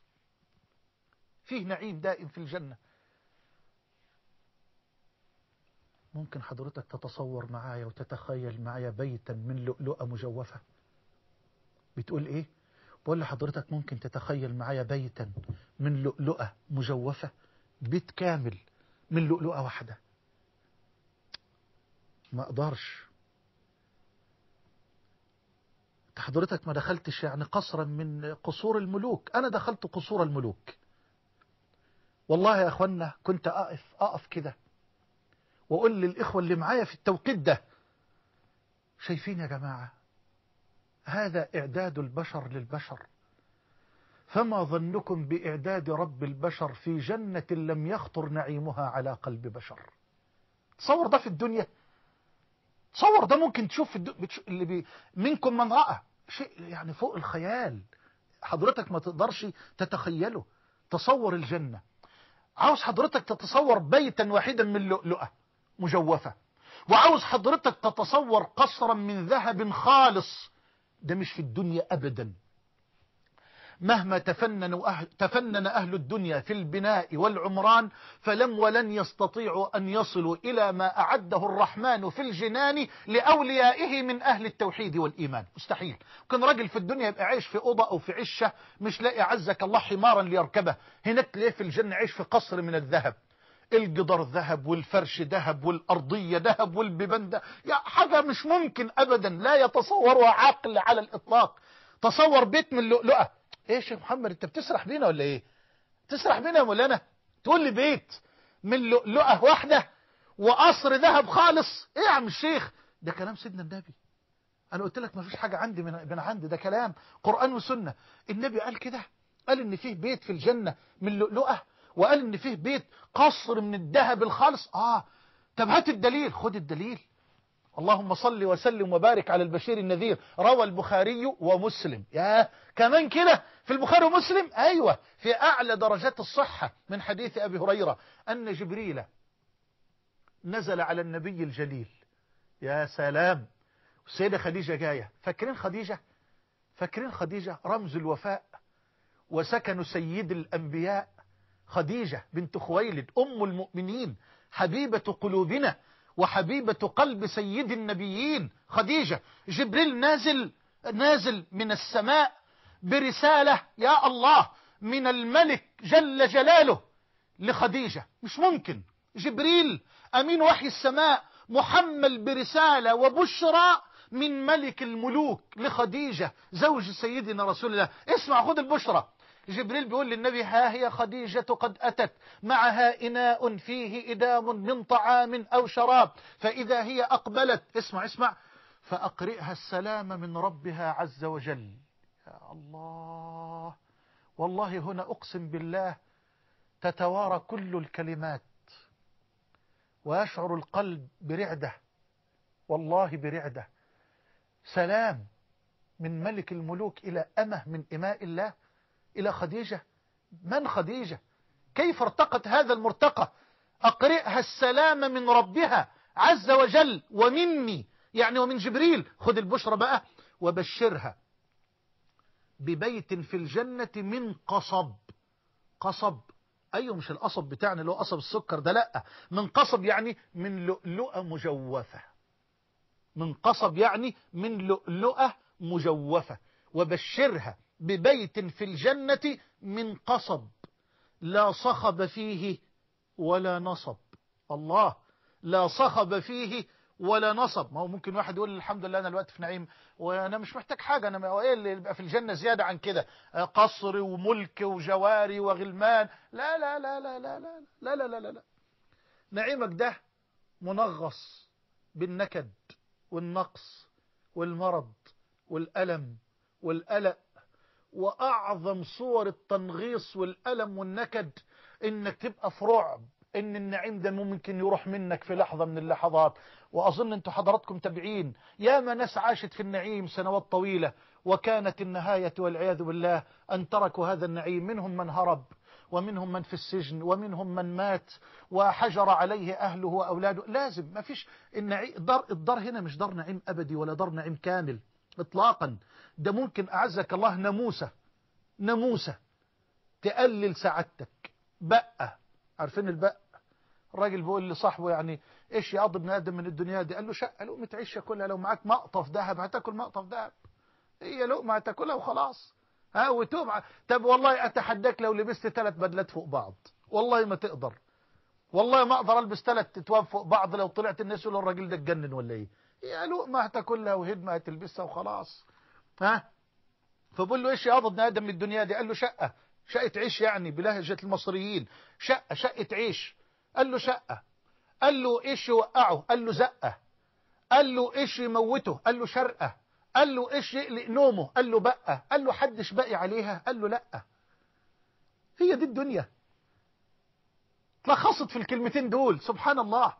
S1: فيه نعيم دائم في الجنة. ممكن حضرتك تتصور معايا وتتخيل معايا بيتا من لؤلؤة مجوفة؟ بتقول ايه؟ بقول لحضرتك ممكن تتخيل معايا بيتا من لؤلؤة مجوفة، بيت كامل من لؤلؤة واحدة. ما اقدرش. حضرتك ما دخلتش يعني قصرا من قصور الملوك. انا دخلت قصور الملوك والله يا اخوانا. كنت اقف اقف كده واقول للاخوة اللي معايا في التوقيت ده، شايفين يا جماعة هذا اعداد البشر للبشر، فما ظنكم باعداد رب البشر في جنة لم يخطر نعيمها على قلب بشر. تصور ده في الدنيا، تصور ده ممكن تشوف في الدنيا. اللي بي منكم من رأى شيء يعني فوق الخيال، حضرتك ما تقدرش تتخيله. تصور الجنة. عاوز حضرتك تتصور بيتا واحدا من لؤلؤة مجوفة، وعاوز حضرتك تتصور قصرا من ذهب خالص. ده مش في الدنيا أبدا. مهما تفنن أهل, تفنن أهل الدنيا في البناء والعمران، فلم ولن يستطيعوا أن يصلوا إلى ما أعده الرحمن في الجنان لأوليائه من أهل التوحيد والإيمان. مستحيل. كان راجل في الدنيا يبقى عايش في أوضة أو في عشة مش لاقي عزك الله حمارا ليركبه، هناك ليه في الجنة عايش في قصر من الذهب. الجدار ذهب والفرش ذهب والأرضية ذهب والبيبان ده، يا حاجة مش ممكن أبدا، لا يتصورها عقل على الإطلاق. تصور بيت من لؤلؤة. ايه يا شيخ محمد انت بتسرح بينا ولا ايه؟ تسرح بينا يا مولانا؟ تقول لي بيت من لؤلؤة واحدة وقصر ذهب خالص؟ ايه يا عم الشيخ؟ ده كلام سيدنا النبي. انا قلت لك ما فيش حاجة عندي من, من عندي، ده كلام قرآن وسنة. النبي قال كده، قال ان فيه بيت في الجنة من لؤلؤة، وقال ان فيه بيت قصر من الذهب الخالص. اه طب هات الدليل. خد الدليل. اللهم صل وسلم وبارك على البشير النذير. روى البخاري ومسلم. يا كمان كده في البخاري ومسلم؟ ايوه، في اعلى درجات الصحة، من حديث ابي هريرة ان جبريل نزل على النبي الجليل يا سلام. السيدة خديجة جاية. فاكرين خديجة؟ فاكرين خديجة رمز الوفاء وسكن سيد الأنبياء. خديجة بنت خويلد أم المؤمنين، حبيبة قلوبنا وحبيبة قلب سيد النبيين. خديجة جبريل نازل نازل من السماء برسالة يا الله من الملك جل جلاله لخديجة. مش ممكن. جبريل أمين وحي السماء محمل برسالة وبشرى من ملك الملوك لخديجة زوج سيدنا رسول الله. اسمع، خذ البشرى. جبريل بيقول للنبي ها هي خديجة قد أتت معها إناء فيه إدام من طعام أو شراب، فإذا هي أقبلت اسمع اسمع فأقرئها السلام من ربها عز وجل. يا الله، والله هنا أقسم بالله تتوارى كل الكلمات ويشعر القلب برعدة، والله برعدة. سلام من ملك الملوك إلى أمه من إماء الله، إلى خديجة. من خديجة؟ كيف ارتقت هذا المرتقى؟ أقرئها السلام من ربها عز وجل ومني، يعني ومن جبريل. خذ البشرى بقى. وبشرها ببيت في الجنة من قصب. قصب أيوه، مش القصب بتاعنا اللي هو قصب السكر ده، لأ، من قصب يعني من لؤلؤة مجوفة. من قصب يعني من لؤلؤة مجوفة. وبشرها ببيت في الجنة من قصب لا صخب فيه ولا نصب. الله، لا صخب فيه ولا نصب. ما هو ممكن واحد يقول الحمد لله أنا دلوقتي في نعيم وأنا مش محتاج حاجة، أنا إيه اللي يبقى في الجنة زيادة عن كده؟ قصر وملك وجواري وغلمان. لا لا لا لا لا لا لا لا لا لا لا. نعيمك ده منغص بالنكد والنقص والمرض والألم والقلق. وأعظم صور التنغيص والألم والنكد إنك تبقى في رعب إن النعيم ده ممكن يروح منك في لحظة من اللحظات. وأظن أنتم حضراتكم تابعين يا ما ناس عاشت في النعيم سنوات طويلة وكانت النهاية والعياذ بالله أن تركوا هذا النعيم. منهم من هرب، ومنهم من في السجن، ومنهم من مات وحجر عليه أهله وأولاده. لازم، ما فيش النعيم. الدار, الدار هنا مش دار نعيم أبدي ولا دار نعيم كامل إطلاقا. ده ممكن أعزك الله ناموسة ناموسة تقلل سعادتك. بقى عارفين البق؟ الراجل بيقول لصاحبه يعني ايش يقضي ابن ادم من الدنيا دي؟ قال له شقه لقمه عيشه كلها، لو معاك مقطف ذهب هتاكل مقطف ذهب، هي لقمه هتاكلها وخلاص. ها وتوم. طب والله اتحداك لو لبست ثلاث بدلات فوق بعض والله ما تقدر. والله ما اقدر البس ثلاث تتواب فوق بعض لو طلعت الناس يقولوا الراجل ده اتجنن ولا ايه؟ هي لقمه هتاكلها وهدمه هتلبسها وخلاص. ها فبقول له ايش يا ابن ادم من الدنيا دي؟ قال له شقه. شقه عيش يعني بلهجه المصريين، شقه شقه عيش. قال له شقه. قال له ايش يوقعه؟ قال له زقه. قال له ايش يموته؟ قال له شرقه. قال له ايش يقلق نومه؟ قال له بقه. قال له حدش باقي عليها؟ قال له لا. هي دي الدنيا، تلخصت في الكلمتين دول. سبحان الله.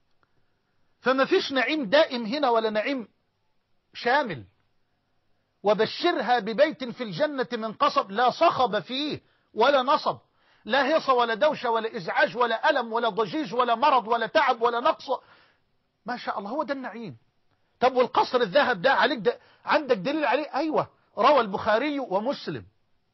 S1: فما فيش نعيم دائم هنا ولا نعيم شامل. وبشرها ببيت في الجنة من قصب لا صخب فيه ولا نصب، لا هيص ولا دوشة ولا إزعاج ولا ألم ولا ضجيج ولا مرض ولا تعب ولا نقص. ما شاء الله، هو ده النعيم. طب والقصر الذهب ده عليك ده عندك دليل عليه؟ أيوة، روى البخاري ومسلم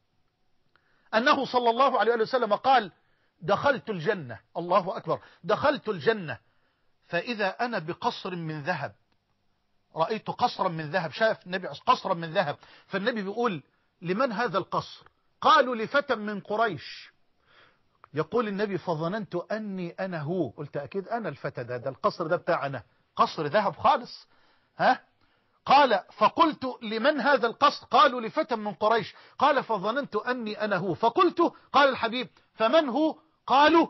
S1: أنه صلى الله عليه وسلم قال دخلت الجنة، الله أكبر، دخلت الجنة فإذا أنا بقصر من ذهب. رأيت قصرا من ذهب، شاف النبي قصرا من ذهب. فالنبي بيقول لمن هذا القصر؟ قالوا لفتى من قريش. يقول النبي فظننت أني أنا هو. قلت أكيد أنا الفتى ده، ده القصر ده بتاعنا، قصر ذهب خالص. ها قال فقلت لمن هذا القصر؟ قالوا لفتى من قريش. قال فظننت أني أنا هو. فقلت قال الحبيب فمن هو؟ قالوا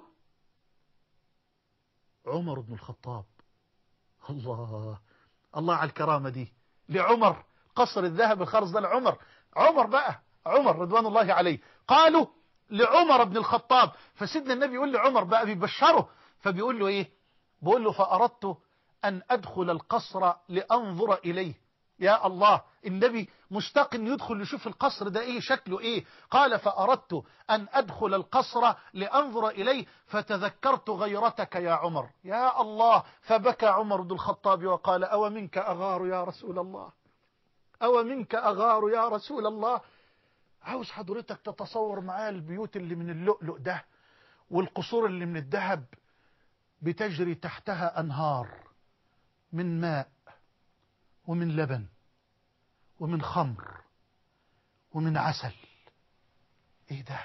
S1: عمر بن الخطاب. الله الله على الكرامة دي لعمر، قصر الذهب الخرز ده لعمر. عمر بقى، عمر رضوان الله عليه. قالوا لعمر بن الخطاب. فسيدنا النبي يقول لعمر بقى بيبشره، فبيقول له ايه؟ بيقول له فأردت أن أدخل القصر لأنظر إليه. يا الله، النبي مشتاق يدخل يشوف القصر ده ايه شكله ايه. قال فأردت أن أدخل القصر لأنظر إليه فتذكرت غيرتك يا عمر. يا الله، فبكى عمر بن الخطاب وقال أو منك أغار يا رسول الله، أو منك أغار يا رسول الله. عاوز حضرتك تتصور معايا البيوت اللي من اللؤلؤ ده والقصور اللي من الذهب بتجري تحتها أنهار من ماء ومن لبن ومن خمر ومن عسل. ايه ده،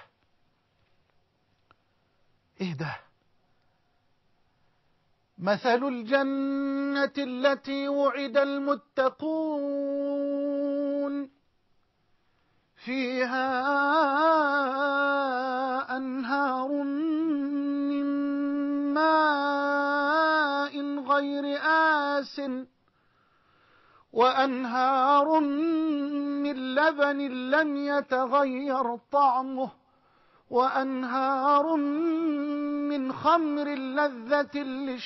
S1: ايه ده. مثل الجنة التي وعد المتقون فيها أنهار من ماء غير آسٍ وأنهار من لبن لم يتغير طعمه وأنهار من خمر لذة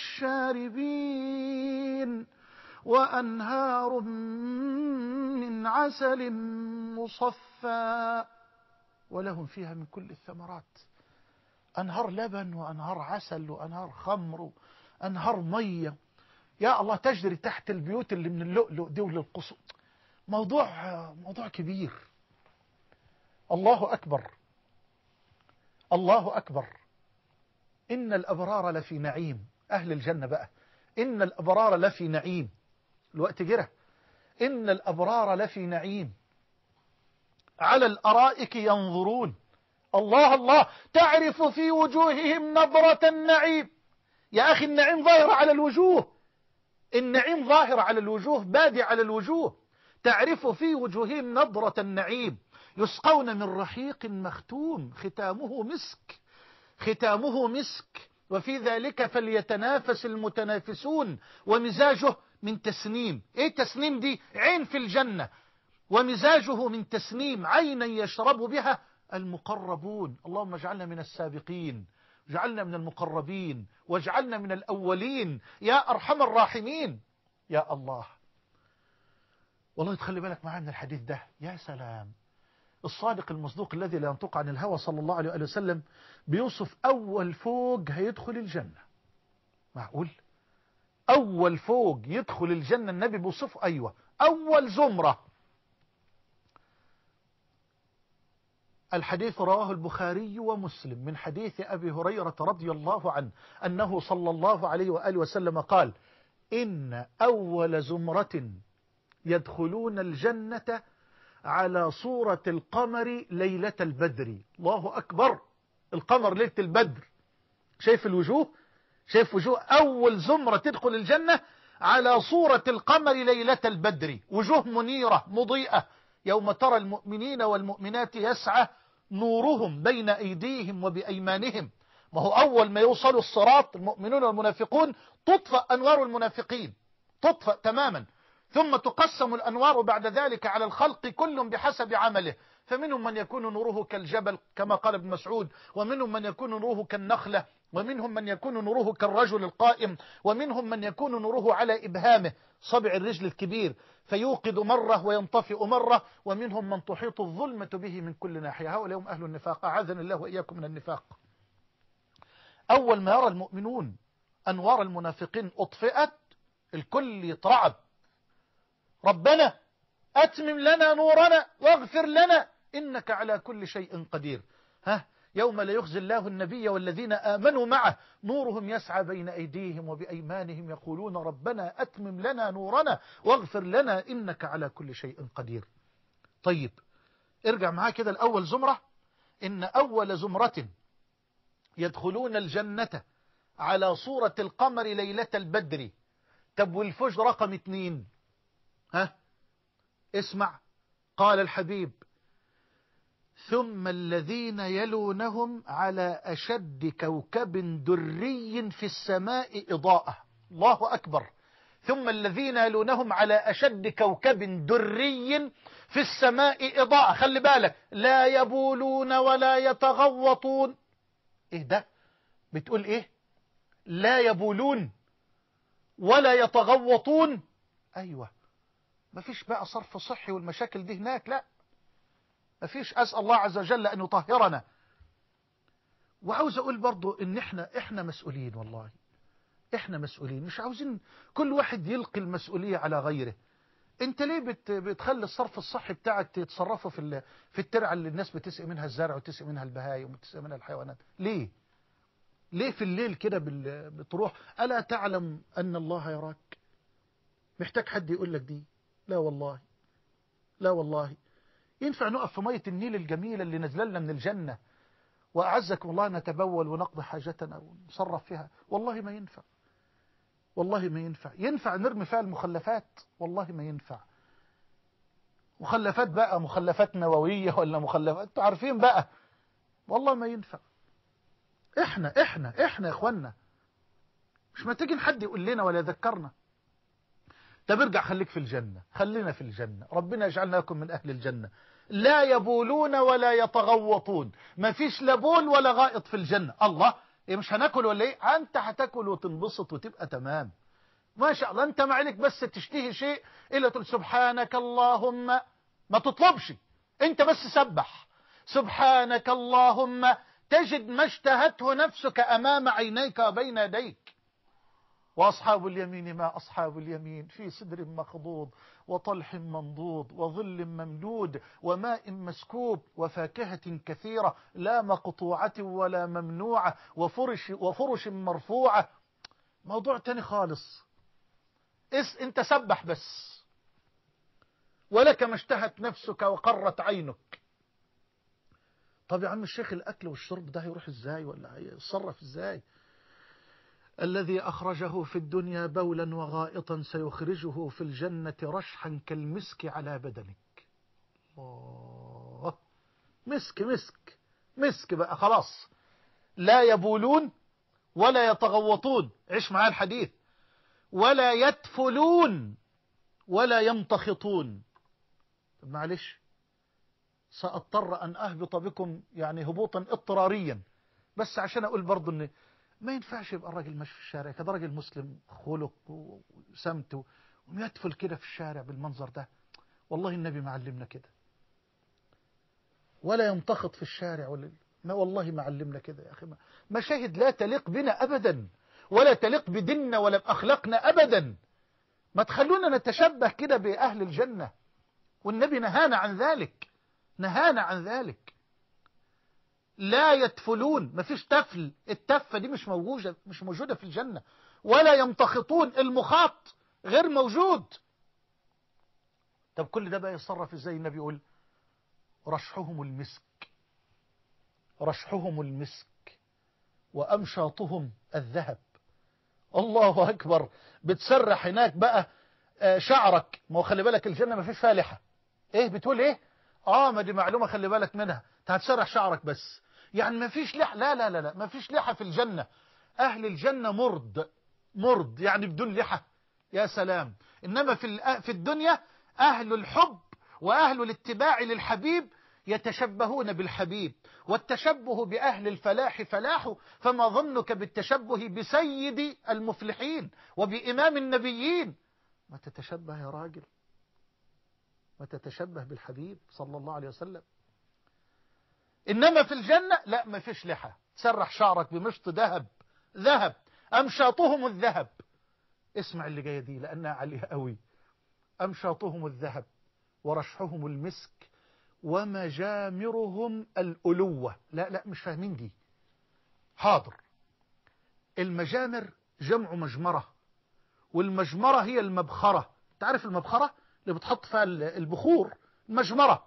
S1: للشاربين وأنهار من عسل مصفى ولهم فيها من كل الثمرات. أنهار لبن وأنهار عسل وأنهار خمر وأنهار مية يا الله تجري تحت البيوت اللي من اللؤلؤ دي وللقصور. موضوع موضوع كبير. الله أكبر، الله أكبر. إن الأبرار لفي نعيم. أهل الجنة بقى، إن الأبرار لفي نعيم. الوقت جرى. إن الأبرار لفي نعيم على الأرائك ينظرون. الله الله، تعرف في وجوههم نظرة النعيم. يا أخي النعيم ظاهر على الوجوه، النعيم ظاهر على الوجوه، بادي على الوجوه. تعرف في وجوههم نظرة النعيم يسقون من رحيق مختوم ختامه مسك، ختامه مسك وفي ذلك فليتنافس المتنافسون ومزاجه من تسنيم. ايه تسنيم دي؟ عين في الجنة. ومزاجه من تسنيم، عينا يشرب بها المقربون. اللهم اجعلنا من السابقين، اجعلنا من المقربين، واجعلنا من الأولين يا أرحم الراحمين. يا الله، والله تخلي بالك معايا من الحديث ده. يا سلام، الصادق المصدوق الذي لا ينطق عن الهوى صلى الله عليه وسلم بيوصف أول فوق هيدخل الجنة. معقول؟ أول فوق يدخل الجنة النبي بيوصفه. أيوة، أول زمرة. الحديث رواه البخاري ومسلم من حديث أبي هريرة رضي الله عنه أنه صلى الله عليه وآله وسلم قال إن أول زمرة يدخلون الجنة على صورة القمر ليلة البدر. الله أكبر، القمر ليلة البدر. شايف الوجوه؟ شايف وجوه أول زمرة تدخل الجنة على صورة القمر ليلة البدر، وجوه منيرة مضيئة. يوم ترى المؤمنين والمؤمنات يسعى نورهم بين أيديهم وبأيمانهم. ما هو أول ما يوصلوا الصراط المؤمنون والمنافقون تطفأ أنوار المنافقين، تطفأ تماما، ثم تقسم الأنوار بعد ذلك على الخلق كل بحسب عمله. فمنهم من يكون نوره كالجبل كما قال ابن مسعود، ومنهم من يكون نوره كالنخلة، ومنهم من يكون نوره كالرجل القائم، ومنهم من يكون نوره على إبهامه صبع الرجل الكبير فيوقد مرة وينطفئ مرة، ومنهم من تحيط الظلمة به من كل ناحية. هؤلاء هم أهل النفاق، أعاذنا الله وإياكم من النفاق. أول ما يرى المؤمنون أنوار المنافقين أطفئت الكل يترعب. ربنا أتمم لنا نورنا واغفر لنا إنك على كل شيء قدير. ها، يوم لا يخزي الله النبي والذين آمنوا معه نورهم يسعى بين أيديهم وبأيمانهم يقولون ربنا أتمم لنا نورنا واغفر لنا إنك على كل شيء قدير. طيب ارجع معاه كده الأول زمرة. إن أول زمرة يدخلون الجنة على صورة القمر ليلة البدر. طب والفجر رقم اتنين؟ ها، اسمع. قال الحبيب ثم الذين يلونهم على أشد كوكب دري في السماء إضاءة. الله أكبر. ثم الذين يلونهم على أشد كوكب دري في السماء إضاءة. خلي بالك، لا يبولون ولا يتغوطون. إيه ده؟ بتقول إيه؟ لا يبولون ولا يتغوطون. أيوة، مفيش بقى صرف صحي والمشاكل دي هناك، لا مفيش. أسأل الله عز وجل أن يطهرنا. وعاوز أقول برضو إن إحنا إحنا مسؤولين، والله إحنا مسؤولين، مش عاوزين كل واحد يلقي المسؤولية على غيره. أنت ليه بت بتخلي الصرف الصحي بتاعك تتصرفه في في الترعة اللي الناس بتسقي منها الزرع وتسقي منها البهايم وتسقي منها الحيوانات؟ ليه؟ ليه في الليل كده بتروح؟ ألا تعلم أن الله يراك؟ محتاج حد يقول لك دي؟ لا والله، لا والله. ينفع نقف في مية النيل الجميلة اللي نزل لنا من الجنة وأعزكم الله نتبول ونقضي حاجتنا ونصرف فيها؟ والله ما ينفع، والله ما ينفع. ينفع نرمي فيها المخلفات؟ والله ما ينفع. مخلفات بقى، مخلفات نووية ولا مخلفات انتوا عارفين بقى، والله ما ينفع. احنا احنا احنا يا اخوانا، مش محتاجين حد يقول لنا ولا يذكرنا. طب ارجع خليك في الجنة، خلينا في الجنة، ربنا يجعلنا لكم من أهل الجنة. لا يبولون ولا يتغوطون، ما فيش لا بول ولا غائط في الجنة. الله، إيه مش هناكل ولا ايه؟ انت هتاكل وتنبسط وتبقى تمام ما شاء الله. انت ما عليك بس تشتهي شيء الا تقول سبحانك اللهم، ما تطلبش، انت بس سبح سبحانك اللهم تجد ما اشتهته نفسك امام عينيك وبين يديك. وأصحاب اليمين ما أصحاب اليمين، في سدر مخضود وطلح منضود وظل ممدود وماء مسكوب وفاكهة كثيرة لا مقطوعة ولا ممنوعة وفرش, وفرش مرفوعة. موضوع تاني خالص. إس انت سبح بس، ولك ما اشتهت نفسك وقرت عينك. طب يا عم الشيخ، الأكل والشرب ده هيروح ازاي ولا هيتصرف ازاي؟ الذي أخرجه في الدنيا بولا وغائطا سيخرجه في الجنة رشحا كالمسك على بدنك. الله، مسك مسك مسك بقى خلاص. لا يبولون ولا يتغوطون، عيش معايا الحديث، ولا يتفلون ولا يمتخطون. طب معلش، سأضطر أن أهبط بكم يعني هبوطا اضطراريا، بس عشان أقول برضو أن ما ينفعش يبقى الراجل ماشي في الشارع كده، راجل مسلم خلق وسمت ويدفل كده في الشارع بالمنظر ده. والله النبي ما علمنا كده. ولا يمتخط في الشارع ولا ما، والله ما علمنا كده يا أخي. مشاهد لا تليق بنا أبدا، ولا تليق بديننا ولا بأخلاقنا أبدا. ما تخلونا نتشبه كده بأهل الجنة، والنبي نهانا عن ذلك، نهانا عن ذلك. لا يتفلون، ما فيش تفل، التفة دي مش موجودة، مش موجودة في الجنة. ولا يمتخطون، المخاط غير موجود. طب كل ده بقى يتصرف ازاي؟ النبي يقول رشحهم المسك، رشحهم المسك وأمشاطهم الذهب. الله أكبر. بتسرح هناك بقى شعرك، ما هو خلي بالك الجنة ما فيش فيها لحى. ايه بتقول ايه؟ اه ما دي معلومة خلي بالك منها، انت هتسرح شعرك بس، يعني ما فيش لحى. لا لا لا لا، ما فيش لحى في الجنة. اهل الجنة مرد، مرد يعني بدون لحى. يا سلام. انما في في الدنيا اهل الحب واهل الاتباع للحبيب يتشبهون بالحبيب، والتشبه بأهل الفلاح فلاح، فما ظنك بالتشبه بسيد المفلحين وبإمام النبيين؟ ما تتشبه يا راجل، ما تتشبه بالحبيب صلى الله عليه وسلم. إنما في الجنة لا، ما فيش لحى، تسرح شعرك بمشط ذهب، ذهب أمشاطهم الذهب. اسمع اللي جاية دي لأنها عالية قوي. أمشاطهم الذهب ورشحهم المسك ومجامرهم الألوة. لا لا مش فاهمين دي. حاضر. المجامر جمع مجمرة، والمجمرة هي المبخرة. تعرف المبخرة اللي بتحط فيها البخور، مجمرة.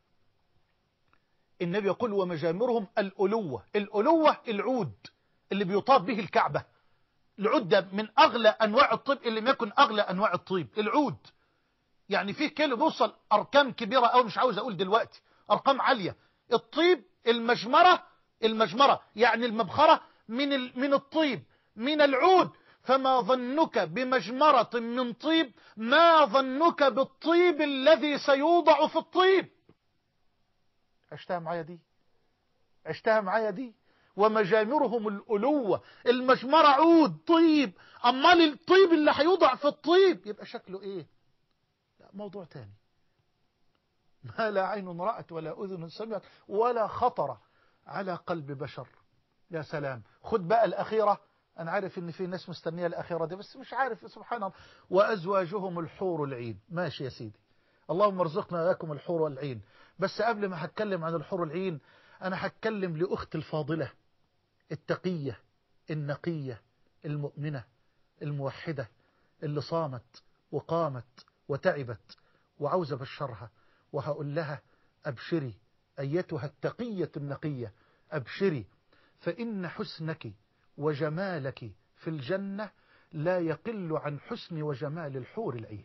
S1: النبي يقول ومجامرهم الألوة. الألوة العود اللي بيطاب به الكعبة. العود ده من أغلى أنواع الطيب، اللي ما يكن أغلى أنواع الطيب العود. يعني فيه كيلو بيوصل أرقام كبيرة أو مش عاوز أقول دلوقتي، أرقام عالية. الطيب المجمرة، المجمرة يعني المبخرة من من الطيب، من العود. فما ظنك بمجمرة من طيب، ما ظنك بالطيب الذي سيوضع في الطيب. عشتها معايا دي، عشتها معايا دي. ومجامرهم الألوة. المجمرة عود طيب، أمال الطيب اللي هيوضع في الطيب يبقى شكله إيه؟ موضوع تاني، ما لا عين رأت ولا أذن سمعت ولا خطر على قلب بشر. يا سلام. خد بقى الأخيرة، أنا عارف إن في ناس مستنية الأخيرة دي بس مش عارف، سبحان الله. وأزواجهم الحور العين. ماشي يا سيدي، اللهم ارزقنا وإياكم الحور والعين. بس قبل ما هتكلم عن الحور العين أنا هتكلم لأخت الفاضلة التقية النقية المؤمنة الموحدة اللي صامت وقامت وتعبت وعاوزة بشرها، وهقول لها أبشري أيتها التقية النقية، أبشري، فإن حسنك وجمالك في الجنة لا يقل عن حسن وجمال الحور العين.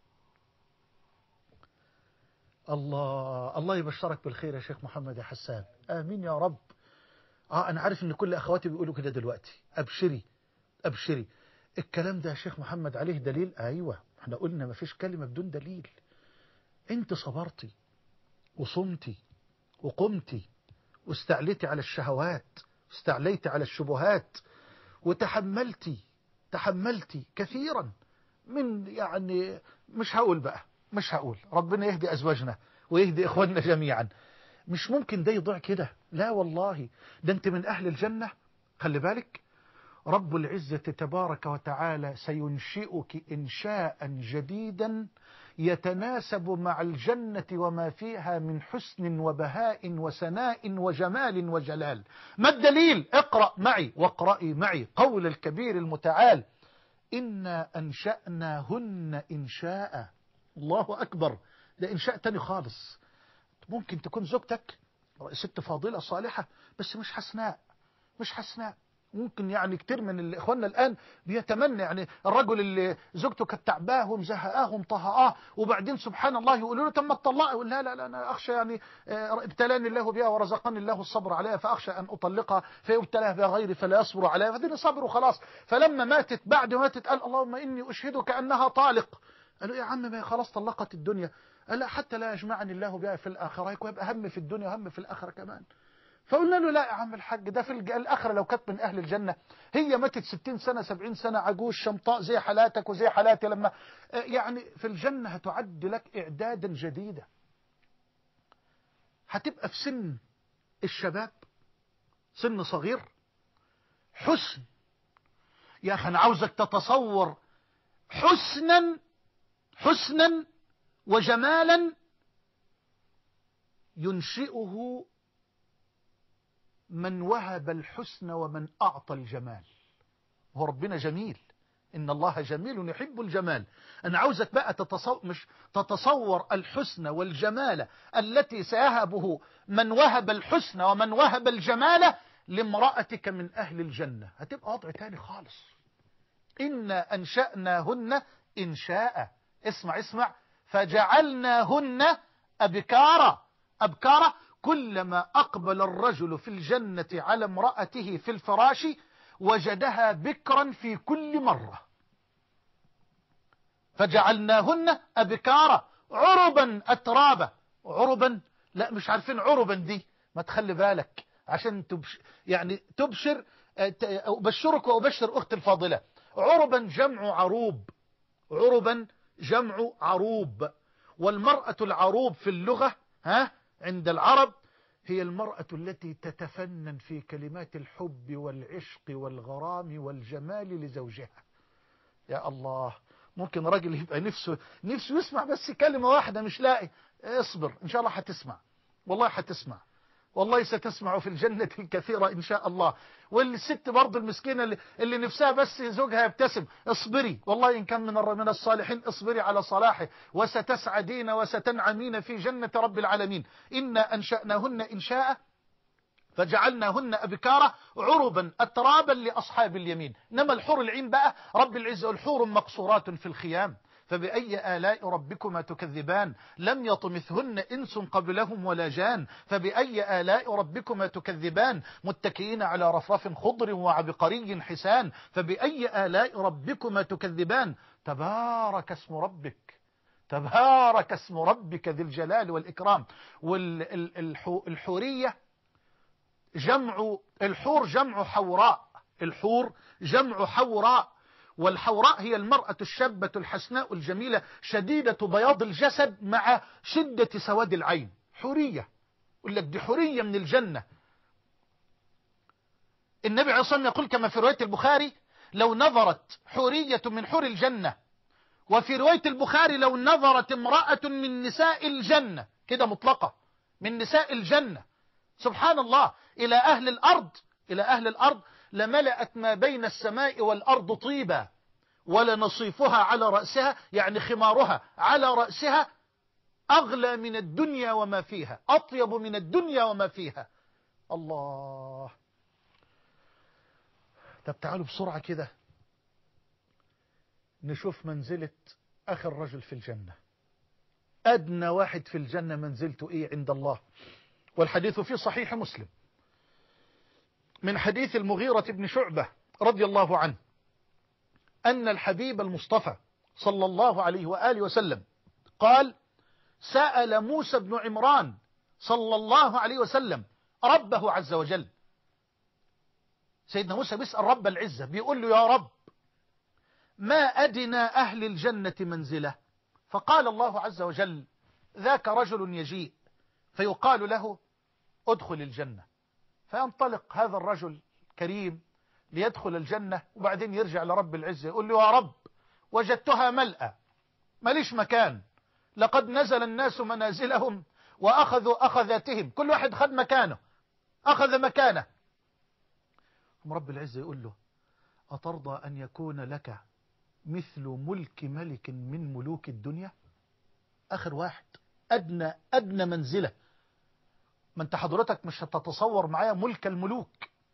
S1: الله الله يبشرك بالخير يا شيخ محمد يا حسان، آمين يا رب. آه أنا عارف إن كل أخواتي بيقولوا كده دلوقتي، أبشري أبشري. الكلام ده يا شيخ محمد عليه دليل؟ أيوة، احنا قلنا ما فيش كلمة بدون دليل. انت صبرتي وصمتي وقمتي واستعليتي على الشهوات واستعليتي على الشبهات وتحملتي تحملتي كثيرا من، يعني مش هقول بقى مش هقول ربنا يهدي أزواجنا ويهدي إخواننا جميعا. مش ممكن ده يضيع كده، لا والله، ده انت من أهل الجنة. خلي بالك، رب العزة تبارك وتعالى سينشئك إنشاء جديدا يتناسب مع الجنة وما فيها من حسن وبهاء وسناء وجمال وجلال. ما الدليل؟ اقرأ معي واقرأي معي قول الكبير المتعال: إنا أنشأناهن إنشاء. الله أكبر، ده إنشاء تاني خالص. ممكن تكون زوجتك ست فاضلة صالحة بس مش حسناء، مش حسناء. ممكن يعني كتير من اخواننا الآن بيتمنى، يعني الرجل اللي زوجته كانت تعباه ومزهقاه ومطهقاه وبعدين سبحان الله يقولوا له تم الطلاق، يقول لا لا لا أنا أخشى يعني ابتلاني الله بها ورزقني الله الصبر عليها فأخشى أن أطلقها فيبتلاه بها غيري فلا يصبر عليها، فدين صبر وخلاص. فلما ماتت بعد ماتت قال اللهم إني أشهدك أنها طالق. قالوا يا عم ما خلاص طلقت الدنيا. قال لا، حتى لا يجمعني الله بها في الآخرة، يبقى هم في الدنيا وهم في الآخرة كمان. فقلنا له لا يا عم الحاج، ده في الآخرة لو كانت من أهل الجنة هي ماتت ستين سنة سبعين سنة عجوز شمطاء زي حالاتك وزي حالاتي، لما يعني في الجنة هتعد لك إعدادا جديدا. هتبقى في سن الشباب، سن صغير، حسن. يا أخي أنا عاوزك تتصور حسنا حسنا وجمالا ينشئه من وهب الحسن ومن أعطى الجمال. هو ربنا جميل، إن الله جميل يحب الجمال. أنا عاوزك بقى تتصور, مش تتصور الحسن والجمال التي سيهبه من وهب الحسن ومن وهب الجمال لامرأتك من أهل الجنة. هتبقى وضع تاني خالص. إنا أنشأناهن إنشاء. اسمع اسمع، فجعلناهن أبكارا. أبكارا، كلما أقبل الرجل في الجنة على امرأته في الفراش وجدها بكرا في كل مرة. فجعلناهن أبكارا عربا أترابا. عربا، لا مش عارفين عربا دي، ما تخلي بالك عشان تبش يعني تبشر. أبشرك وأبشر أخت الفاضلة، عربا جمع عروب، عربا جمع عروب. والمرأة العروب في اللغة ها عند العرب هي المرأة التي تتفنن في كلمات الحب والعشق والغرام والجمال لزوجها. يا الله، ممكن راجل يبقى نفسه نفسه يسمع بس كلمة واحدة مش لاقي. اصبر إن شاء الله هتسمع، والله هتسمع، والله ستسمع في الجنة الكثيرة إن شاء الله. والست برضو المسكينة اللي, اللي نفسها بس زوجها يبتسم، اصبري، والله إن كان من من الصالحين اصبري على صلاحه وستسعدين وستنعمين في جنة رب العالمين. إنا أنشأناهن إنشاء فجعلناهن أبكارا عربا أترابا لأصحاب اليمين. إنما الحور العين بقى رب العزة الحور مقصورات في الخيام فبأي آلاء ربكما تكذبان لم يطمثهن إنس قبلهم ولا جان فبأي آلاء ربكما تكذبان متكئين على رفرف خضر وعبقري حسان فبأي آلاء ربكما تكذبان تبارك اسم ربك تبارك اسم ربك ذي الجلال والإكرام. والحورية جمع الحور جمع حوراء، الحور جمع حوراء. والحوراء هي المرأة الشابة الحسناء الجميلة شديدة بياض الجسد مع شدة سواد العين، حورية. يقول لك دي حورية من الجنة. النبي عليه الصلاة والسلام يقول كما في رواية البخاري: لو نظرت حورية من حور الجنة، وفي رواية البخاري: لو نظرت امرأة من نساء الجنة، كده مطلقة، من نساء الجنة، سبحان الله، إلى أهل الأرض، إلى أهل الأرض لملأت ما بين السماء والأرض طيبا، ولنصيفها على رأسها، يعني خمارها على رأسها، أغلى من الدنيا وما فيها، أطيب من الدنيا وما فيها. الله. طب تعالوا بسرعة كده نشوف منزلة آخر رجل في الجنة. أدنى واحد في الجنة منزلته إيه عند الله؟ والحديث في صحيح مسلم من حديث المغيرة بن شعبة رضي الله عنه أن الحبيب المصطفى صلى الله عليه وآله وسلم قال: سأل موسى بن عمران صلى الله عليه وسلم ربه عز وجل. سيدنا موسى بيسأل رب العزة، بيقول له: يا رب، ما أدنى أهل الجنة منزلة؟ فقال الله عز وجل: ذاك رجل يجيء فيقال له: ادخل الجنة. فينطلق هذا الرجل الكريم ليدخل الجنة، وبعدين يرجع لرب العزة يقول له: يا رب، وجدتها ملأى، ماليش مكان، لقد نزل الناس منازلهم وأخذوا أخذاتهم، كل واحد خد مكانه، أخذ مكانه. رب العزة يقول له: أترضى أن يكون لك مثل ملك ملك من ملوك الدنيا؟ آخر واحد، أدنى أدنى منزلة. ما أنت حضرتك مش هتتصور معايا ملك الملوك.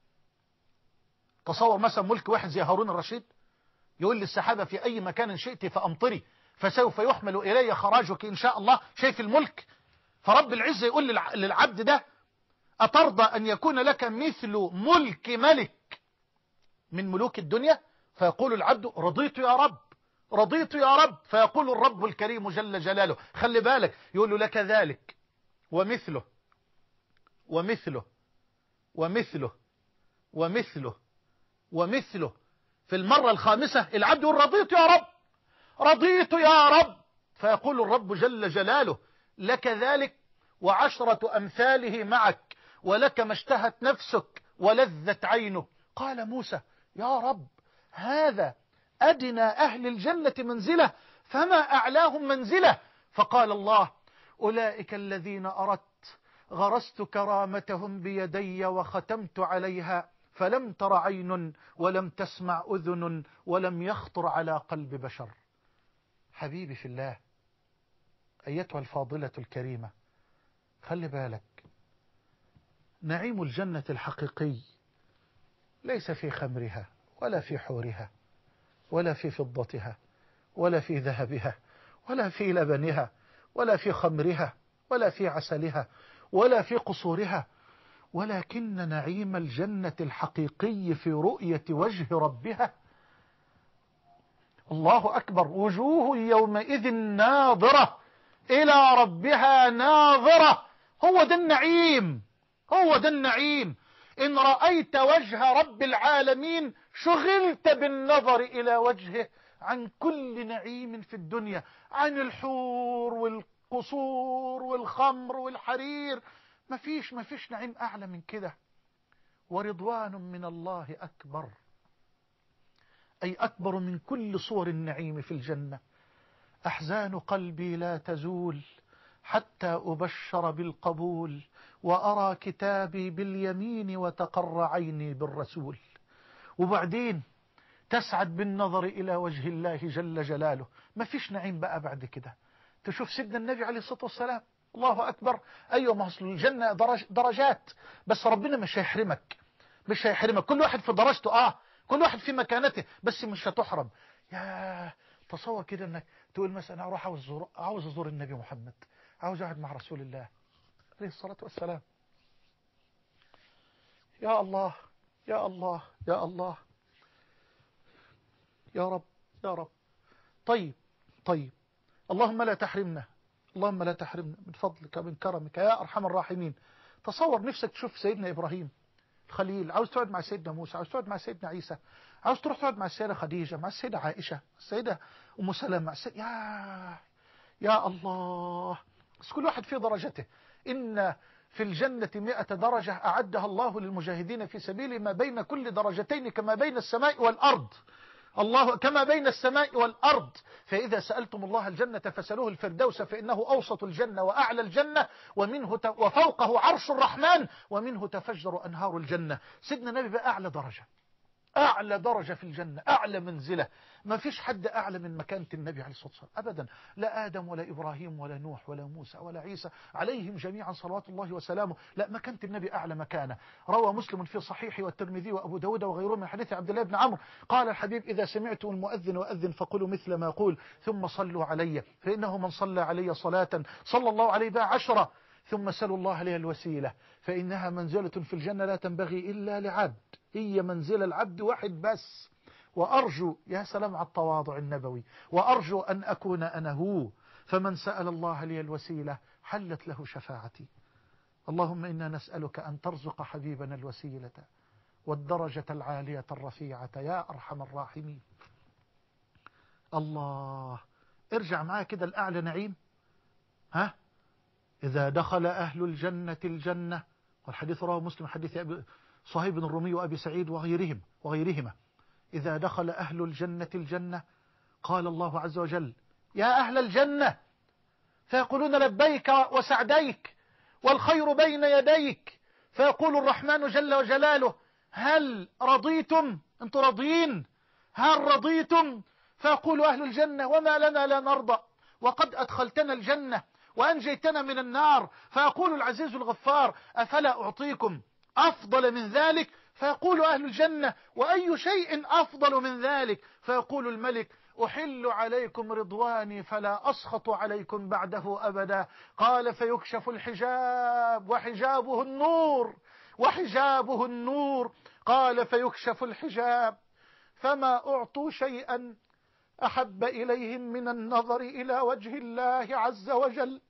S1: تصور مثلا ملك واحد زي هارون الرشيد، يقول للسحابة: في أي مكان شئت فأمطري فسوف يحمل إلي خراجك إن شاء الله. شايف الملك؟ فرب العزة يقول للعبد ده: أترضى أن يكون لك مثل ملك ملك من ملوك الدنيا؟ فيقول العبد: رضيت يا رب، رضيت يا رب. فيقول الرب الكريم جل جلاله: خلي بالك، يقول له: لك ذلك ومثله ومثله ومثله ومثله ومثله. في المرة الخامسة العبد يقول: رضيت يا رب، رضيت يا رب. فيقول الرب جل جلاله: لك ذلك وعشرة أمثاله معك، ولك ما اشتهت نفسك ولذت عينك. قال موسى: يا رب، هذا أدنى أهل الجنة منزلة، فما أعلاهم منزلة؟ فقال الله: أولئك الذين أردت غرست كرامتهم بيدي وختمت عليها، فلم تر عين ولم تسمع أذن ولم يخطر على قلب بشر. حبيبي في الله، أيتها الفاضلة الكريمة، خلي بالك، نعيم الجنة الحقيقي ليس في خمرها ولا في حورها ولا في فضتها ولا في ذهبها ولا في لبنها ولا في خمرها ولا في عسلها ولا في قصورها، ولكن نعيم الجنة الحقيقي في رؤية وجه ربها. الله أكبر. وجوه يومئذ ناظرة إلى ربها ناظرة. هو ده النعيم، هو ده النعيم. إن رأيت وجه رب العالمين شغلت بالنظر إلى وجهه عن كل نعيم في الدنيا، عن الحور والقصور والخمر والحرير. ما فيش ما فيش نعيم أعلى من كده. ورضوان من الله أكبر، أي أكبر من كل صور النعيم في الجنة. أحزان قلبي لا تزول حتى أبشر بالقبول، وأرى كتابي باليمين وتقر عيني بالرسول. وبعدين تسعد بالنظر إلى وجه الله جل جلاله. ما فيش نعيم بقى بعد كده. تشوف سيدنا النبي عليه الصلاة والسلام، الله أكبر. أيوة، ما أصل الجنة درج درجات، بس ربنا مش هيحرمك، مش هيحرمك. كل واحد في درجته، آه كل واحد في مكانته، بس مش هتحرم. يا تصور كده انك تقول مثلا: انا اروح عاوز ازور عاوز ازور النبي محمد، عاوز اقعد مع رسول الله عليه الصلاة والسلام. يا الله يا الله يا الله يا رب يا رب. طيب طيب اللهم لا تحرمنا، اللهم لا تحرمنا من فضلك ومن كرمك يا أرحم الراحمين. تصور نفسك تشوف سيدنا إبراهيم الخليل، عاوز تقعد مع سيدنا موسى، عاوز تقعد مع سيدنا عيسى، عاوز تروح تقعد مع السيدة خديجة، مع السيدة عائشة، السيدة أم سلمة، مع السيدة يا يا الله. بس كل واحد في درجته. إن في الجنة مئة درجة أعدها الله للمجاهدين في سبيله، ما بين كل درجتين كما بين السماء والأرض. الله كما بين السماء والأرض. فإذا سألتم الله الجنة فسألوه الفردوس، فإنه أوسط الجنة وأعلى الجنة، ومنه ت... وفوقه عرش الرحمن، ومنه تفجر أنهار الجنة. سيدنا النبي بقى أعلى درجة، أعلى درجة في الجنة، أعلى منزلة. ما فيش حد أعلى من مكانة النبي عليه الصلاة والسلام أبدا. لا آدم ولا إبراهيم ولا نوح ولا موسى ولا عيسى عليهم جميعا صلوات الله وسلامه. لا، مكانة النبي أعلى مكانة. روى مسلم في صحيحه والترمذي وأبو داود وغيره من حديث عبد الله بن عمرو قال الحبيب: إذا سمعتم المؤذن وأذن فقولوا مثل ما أقول ثم صلوا علي، فإنه من صلى علي صلاة صلى الله عليه بها عشرة، ثم سلوا الله عليها الوسيلة، فإنها منزلة في الجنة لا تنبغي إلا لعبد، هي منزل العبد واحد بس. وأرجو، يا سلام على التواضع النبوي، وأرجو أن أكون أنا هو، فمن سأل الله لي الوسيلة حلت له شفاعتي. اللهم إنا نسألك أن ترزق حبيبنا الوسيلة والدرجة العالية الرفيعة يا أرحم الراحمين. الله، ارجع معايا كده الأعلى نعيم. ها، إذا دخل أهل الجنة الجنة، والحديث رواه مسلم حديث أبي صهيب بن الرومي وأبي سعيد وغيرهم وغيرهما. إذا دخل أهل الجنة الجنة قال الله عز وجل: يا أهل الجنة، فيقولون: لبيك وسعديك والخير بين يديك. فيقول الرحمن جل وجلاله: هل رضيتم؟ أنتم راضيين؟ هل رضيتم؟ فيقول أهل الجنة: وما لنا لا نرضى، وقد أدخلتنا الجنة وأنجيتنا من النار. فيقول العزيز الغفار: أفلا أعطيكم أفضل من ذلك؟ فيقول أهل الجنة: وأي شيء أفضل من ذلك؟ فيقول الملك: أحل عليكم رضواني فلا أسخط عليكم بعده أبدا. قال: فيكشف الحجاب وحجابه النور وحجابه النور. قال: فيكشف الحجاب فما أعطوا شيئا أحب إليهم من النظر إلى وجه الله عز وجل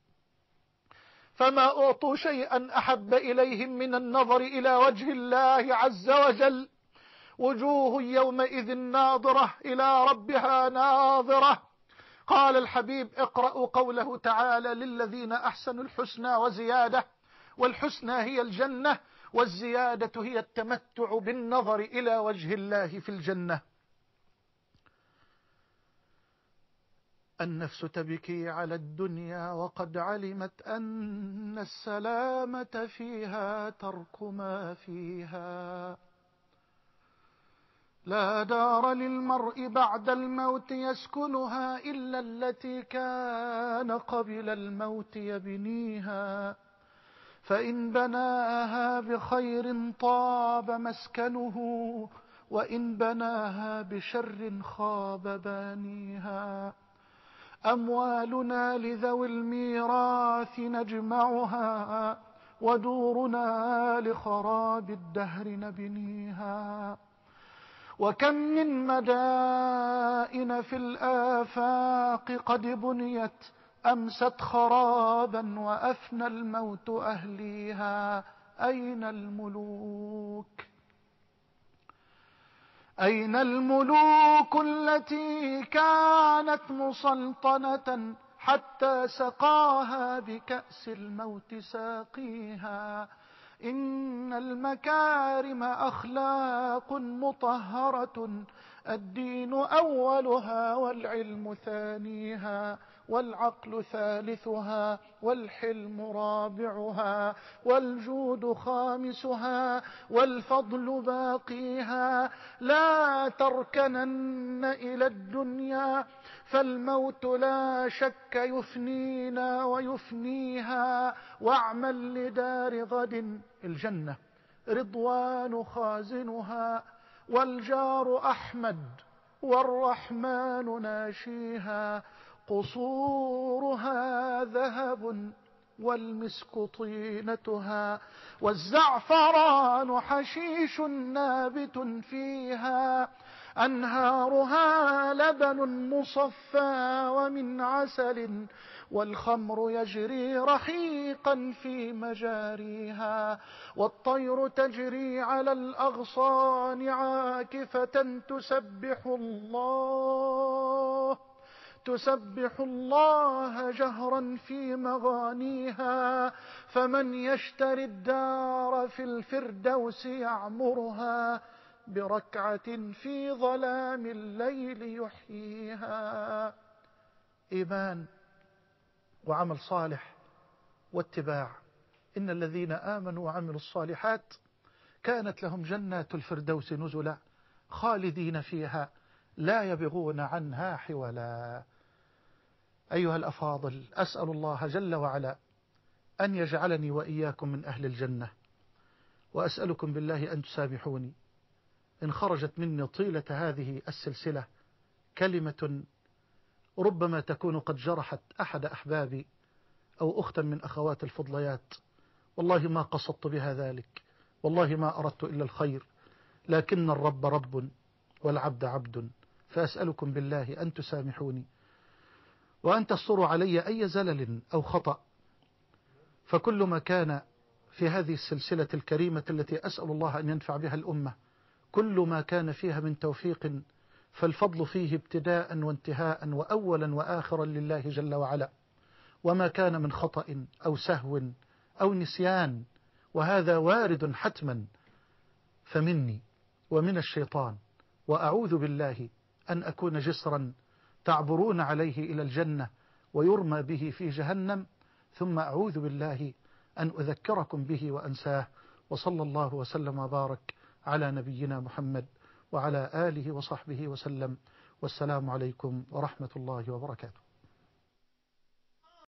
S1: فما أعطوا شيئا أحب إليهم من النظر إلى وجه الله عز وجل. وجوه يومئذ ناظرة إلى ربها ناظرة. قال الحبيب: اقرأوا قوله تعالى: للذين أحسنوا الحسنى وزيادة، والحسنى هي الجنة، والزيادة هي التمتع بالنظر إلى وجه الله في الجنة. النفس تبكي على الدنيا وقد علمت أن السلامة فيها ترك ما فيها. لا دار للمرء بعد الموت يسكنها إلا التي كان قبل الموت يبنيها. فإن بناها بخير طاب مسكنه، وإن بناها بشر خاب بانيها. أموالنا لذوي الميراث نجمعها، ودورنا لخراب الدهر نبنيها. وكم من مدائن في الآفاق قد بنيت أمست خرابا وأفنى الموت أهليها. أين الملوك؟ أين الملوك التي كانت مسلطنة حتى سقاها بكأس الموت ساقيها؟ إن المكارم أخلاق مطهرة، الدين أولها والعلم ثانيها، والعقل ثالثها، والحلم رابعها، والجود خامسها، والفضل باقيها. لا تركنن إلى الدنيا، فالموت لا شك يفنينا ويفنيها. واعمل لدار غد الجنة رضوان خازنها، والجار أحمد والرحمن ناشيها. قصورها ذهب والمسك طينتها، والزعفران حشيش نابت فيها. أنهارها لبن مصفى ومن عسل، والخمر يجري رحيقا في مجاريها، والطير تجري على الأغصان عاكفة تسبح الله تسبح الله جهرا في مغانيها. فمن يشتري الدار في الفردوس يعمرها، بركعة في ظلام الليل يحييها. إيمان وعمل صالح واتباع. إن الذين آمنوا وعملوا الصالحات كانت لهم جنات الفردوس نزلا خالدين فيها لا يبغون عنها حولا. أيها الأفاضل، أسأل الله جل وعلا أن يجعلني وإياكم من أهل الجنة، وأسألكم بالله أن تسامحوني إن خرجت مني طيلة هذه السلسلة كلمة ربما تكون قد جرحت أحد أحبابي أو أختا من أخوات الفضليات. والله ما قصدت بها ذلك، والله ما أردت إلا الخير، لكن الرب رب والعبد عبد. فأسألكم بالله أن تسامحوني وأن تصروا علي أي زلل أو خطأ، فكل ما كان في هذه السلسلة الكريمة التي أسأل الله أن ينفع بها الأمة، كل ما كان فيها من توفيق فالفضل فيه ابتداء وانتهاء وأولا وآخرا لله جل وعلا، وما كان من خطأ أو سهو أو نسيان، وهذا وارد حتما، فمني ومن الشيطان، وأعوذ بالله أن أكون جسرا تعبرون عليه إلى الجنة ويرمى به في جهنم، ثم أعوذ بالله أن أذكركم به وأنساه. وصلى الله وسلم وبارك على نبينا محمد وعلى آله وصحبه وسلم، والسلام عليكم ورحمة الله وبركاته.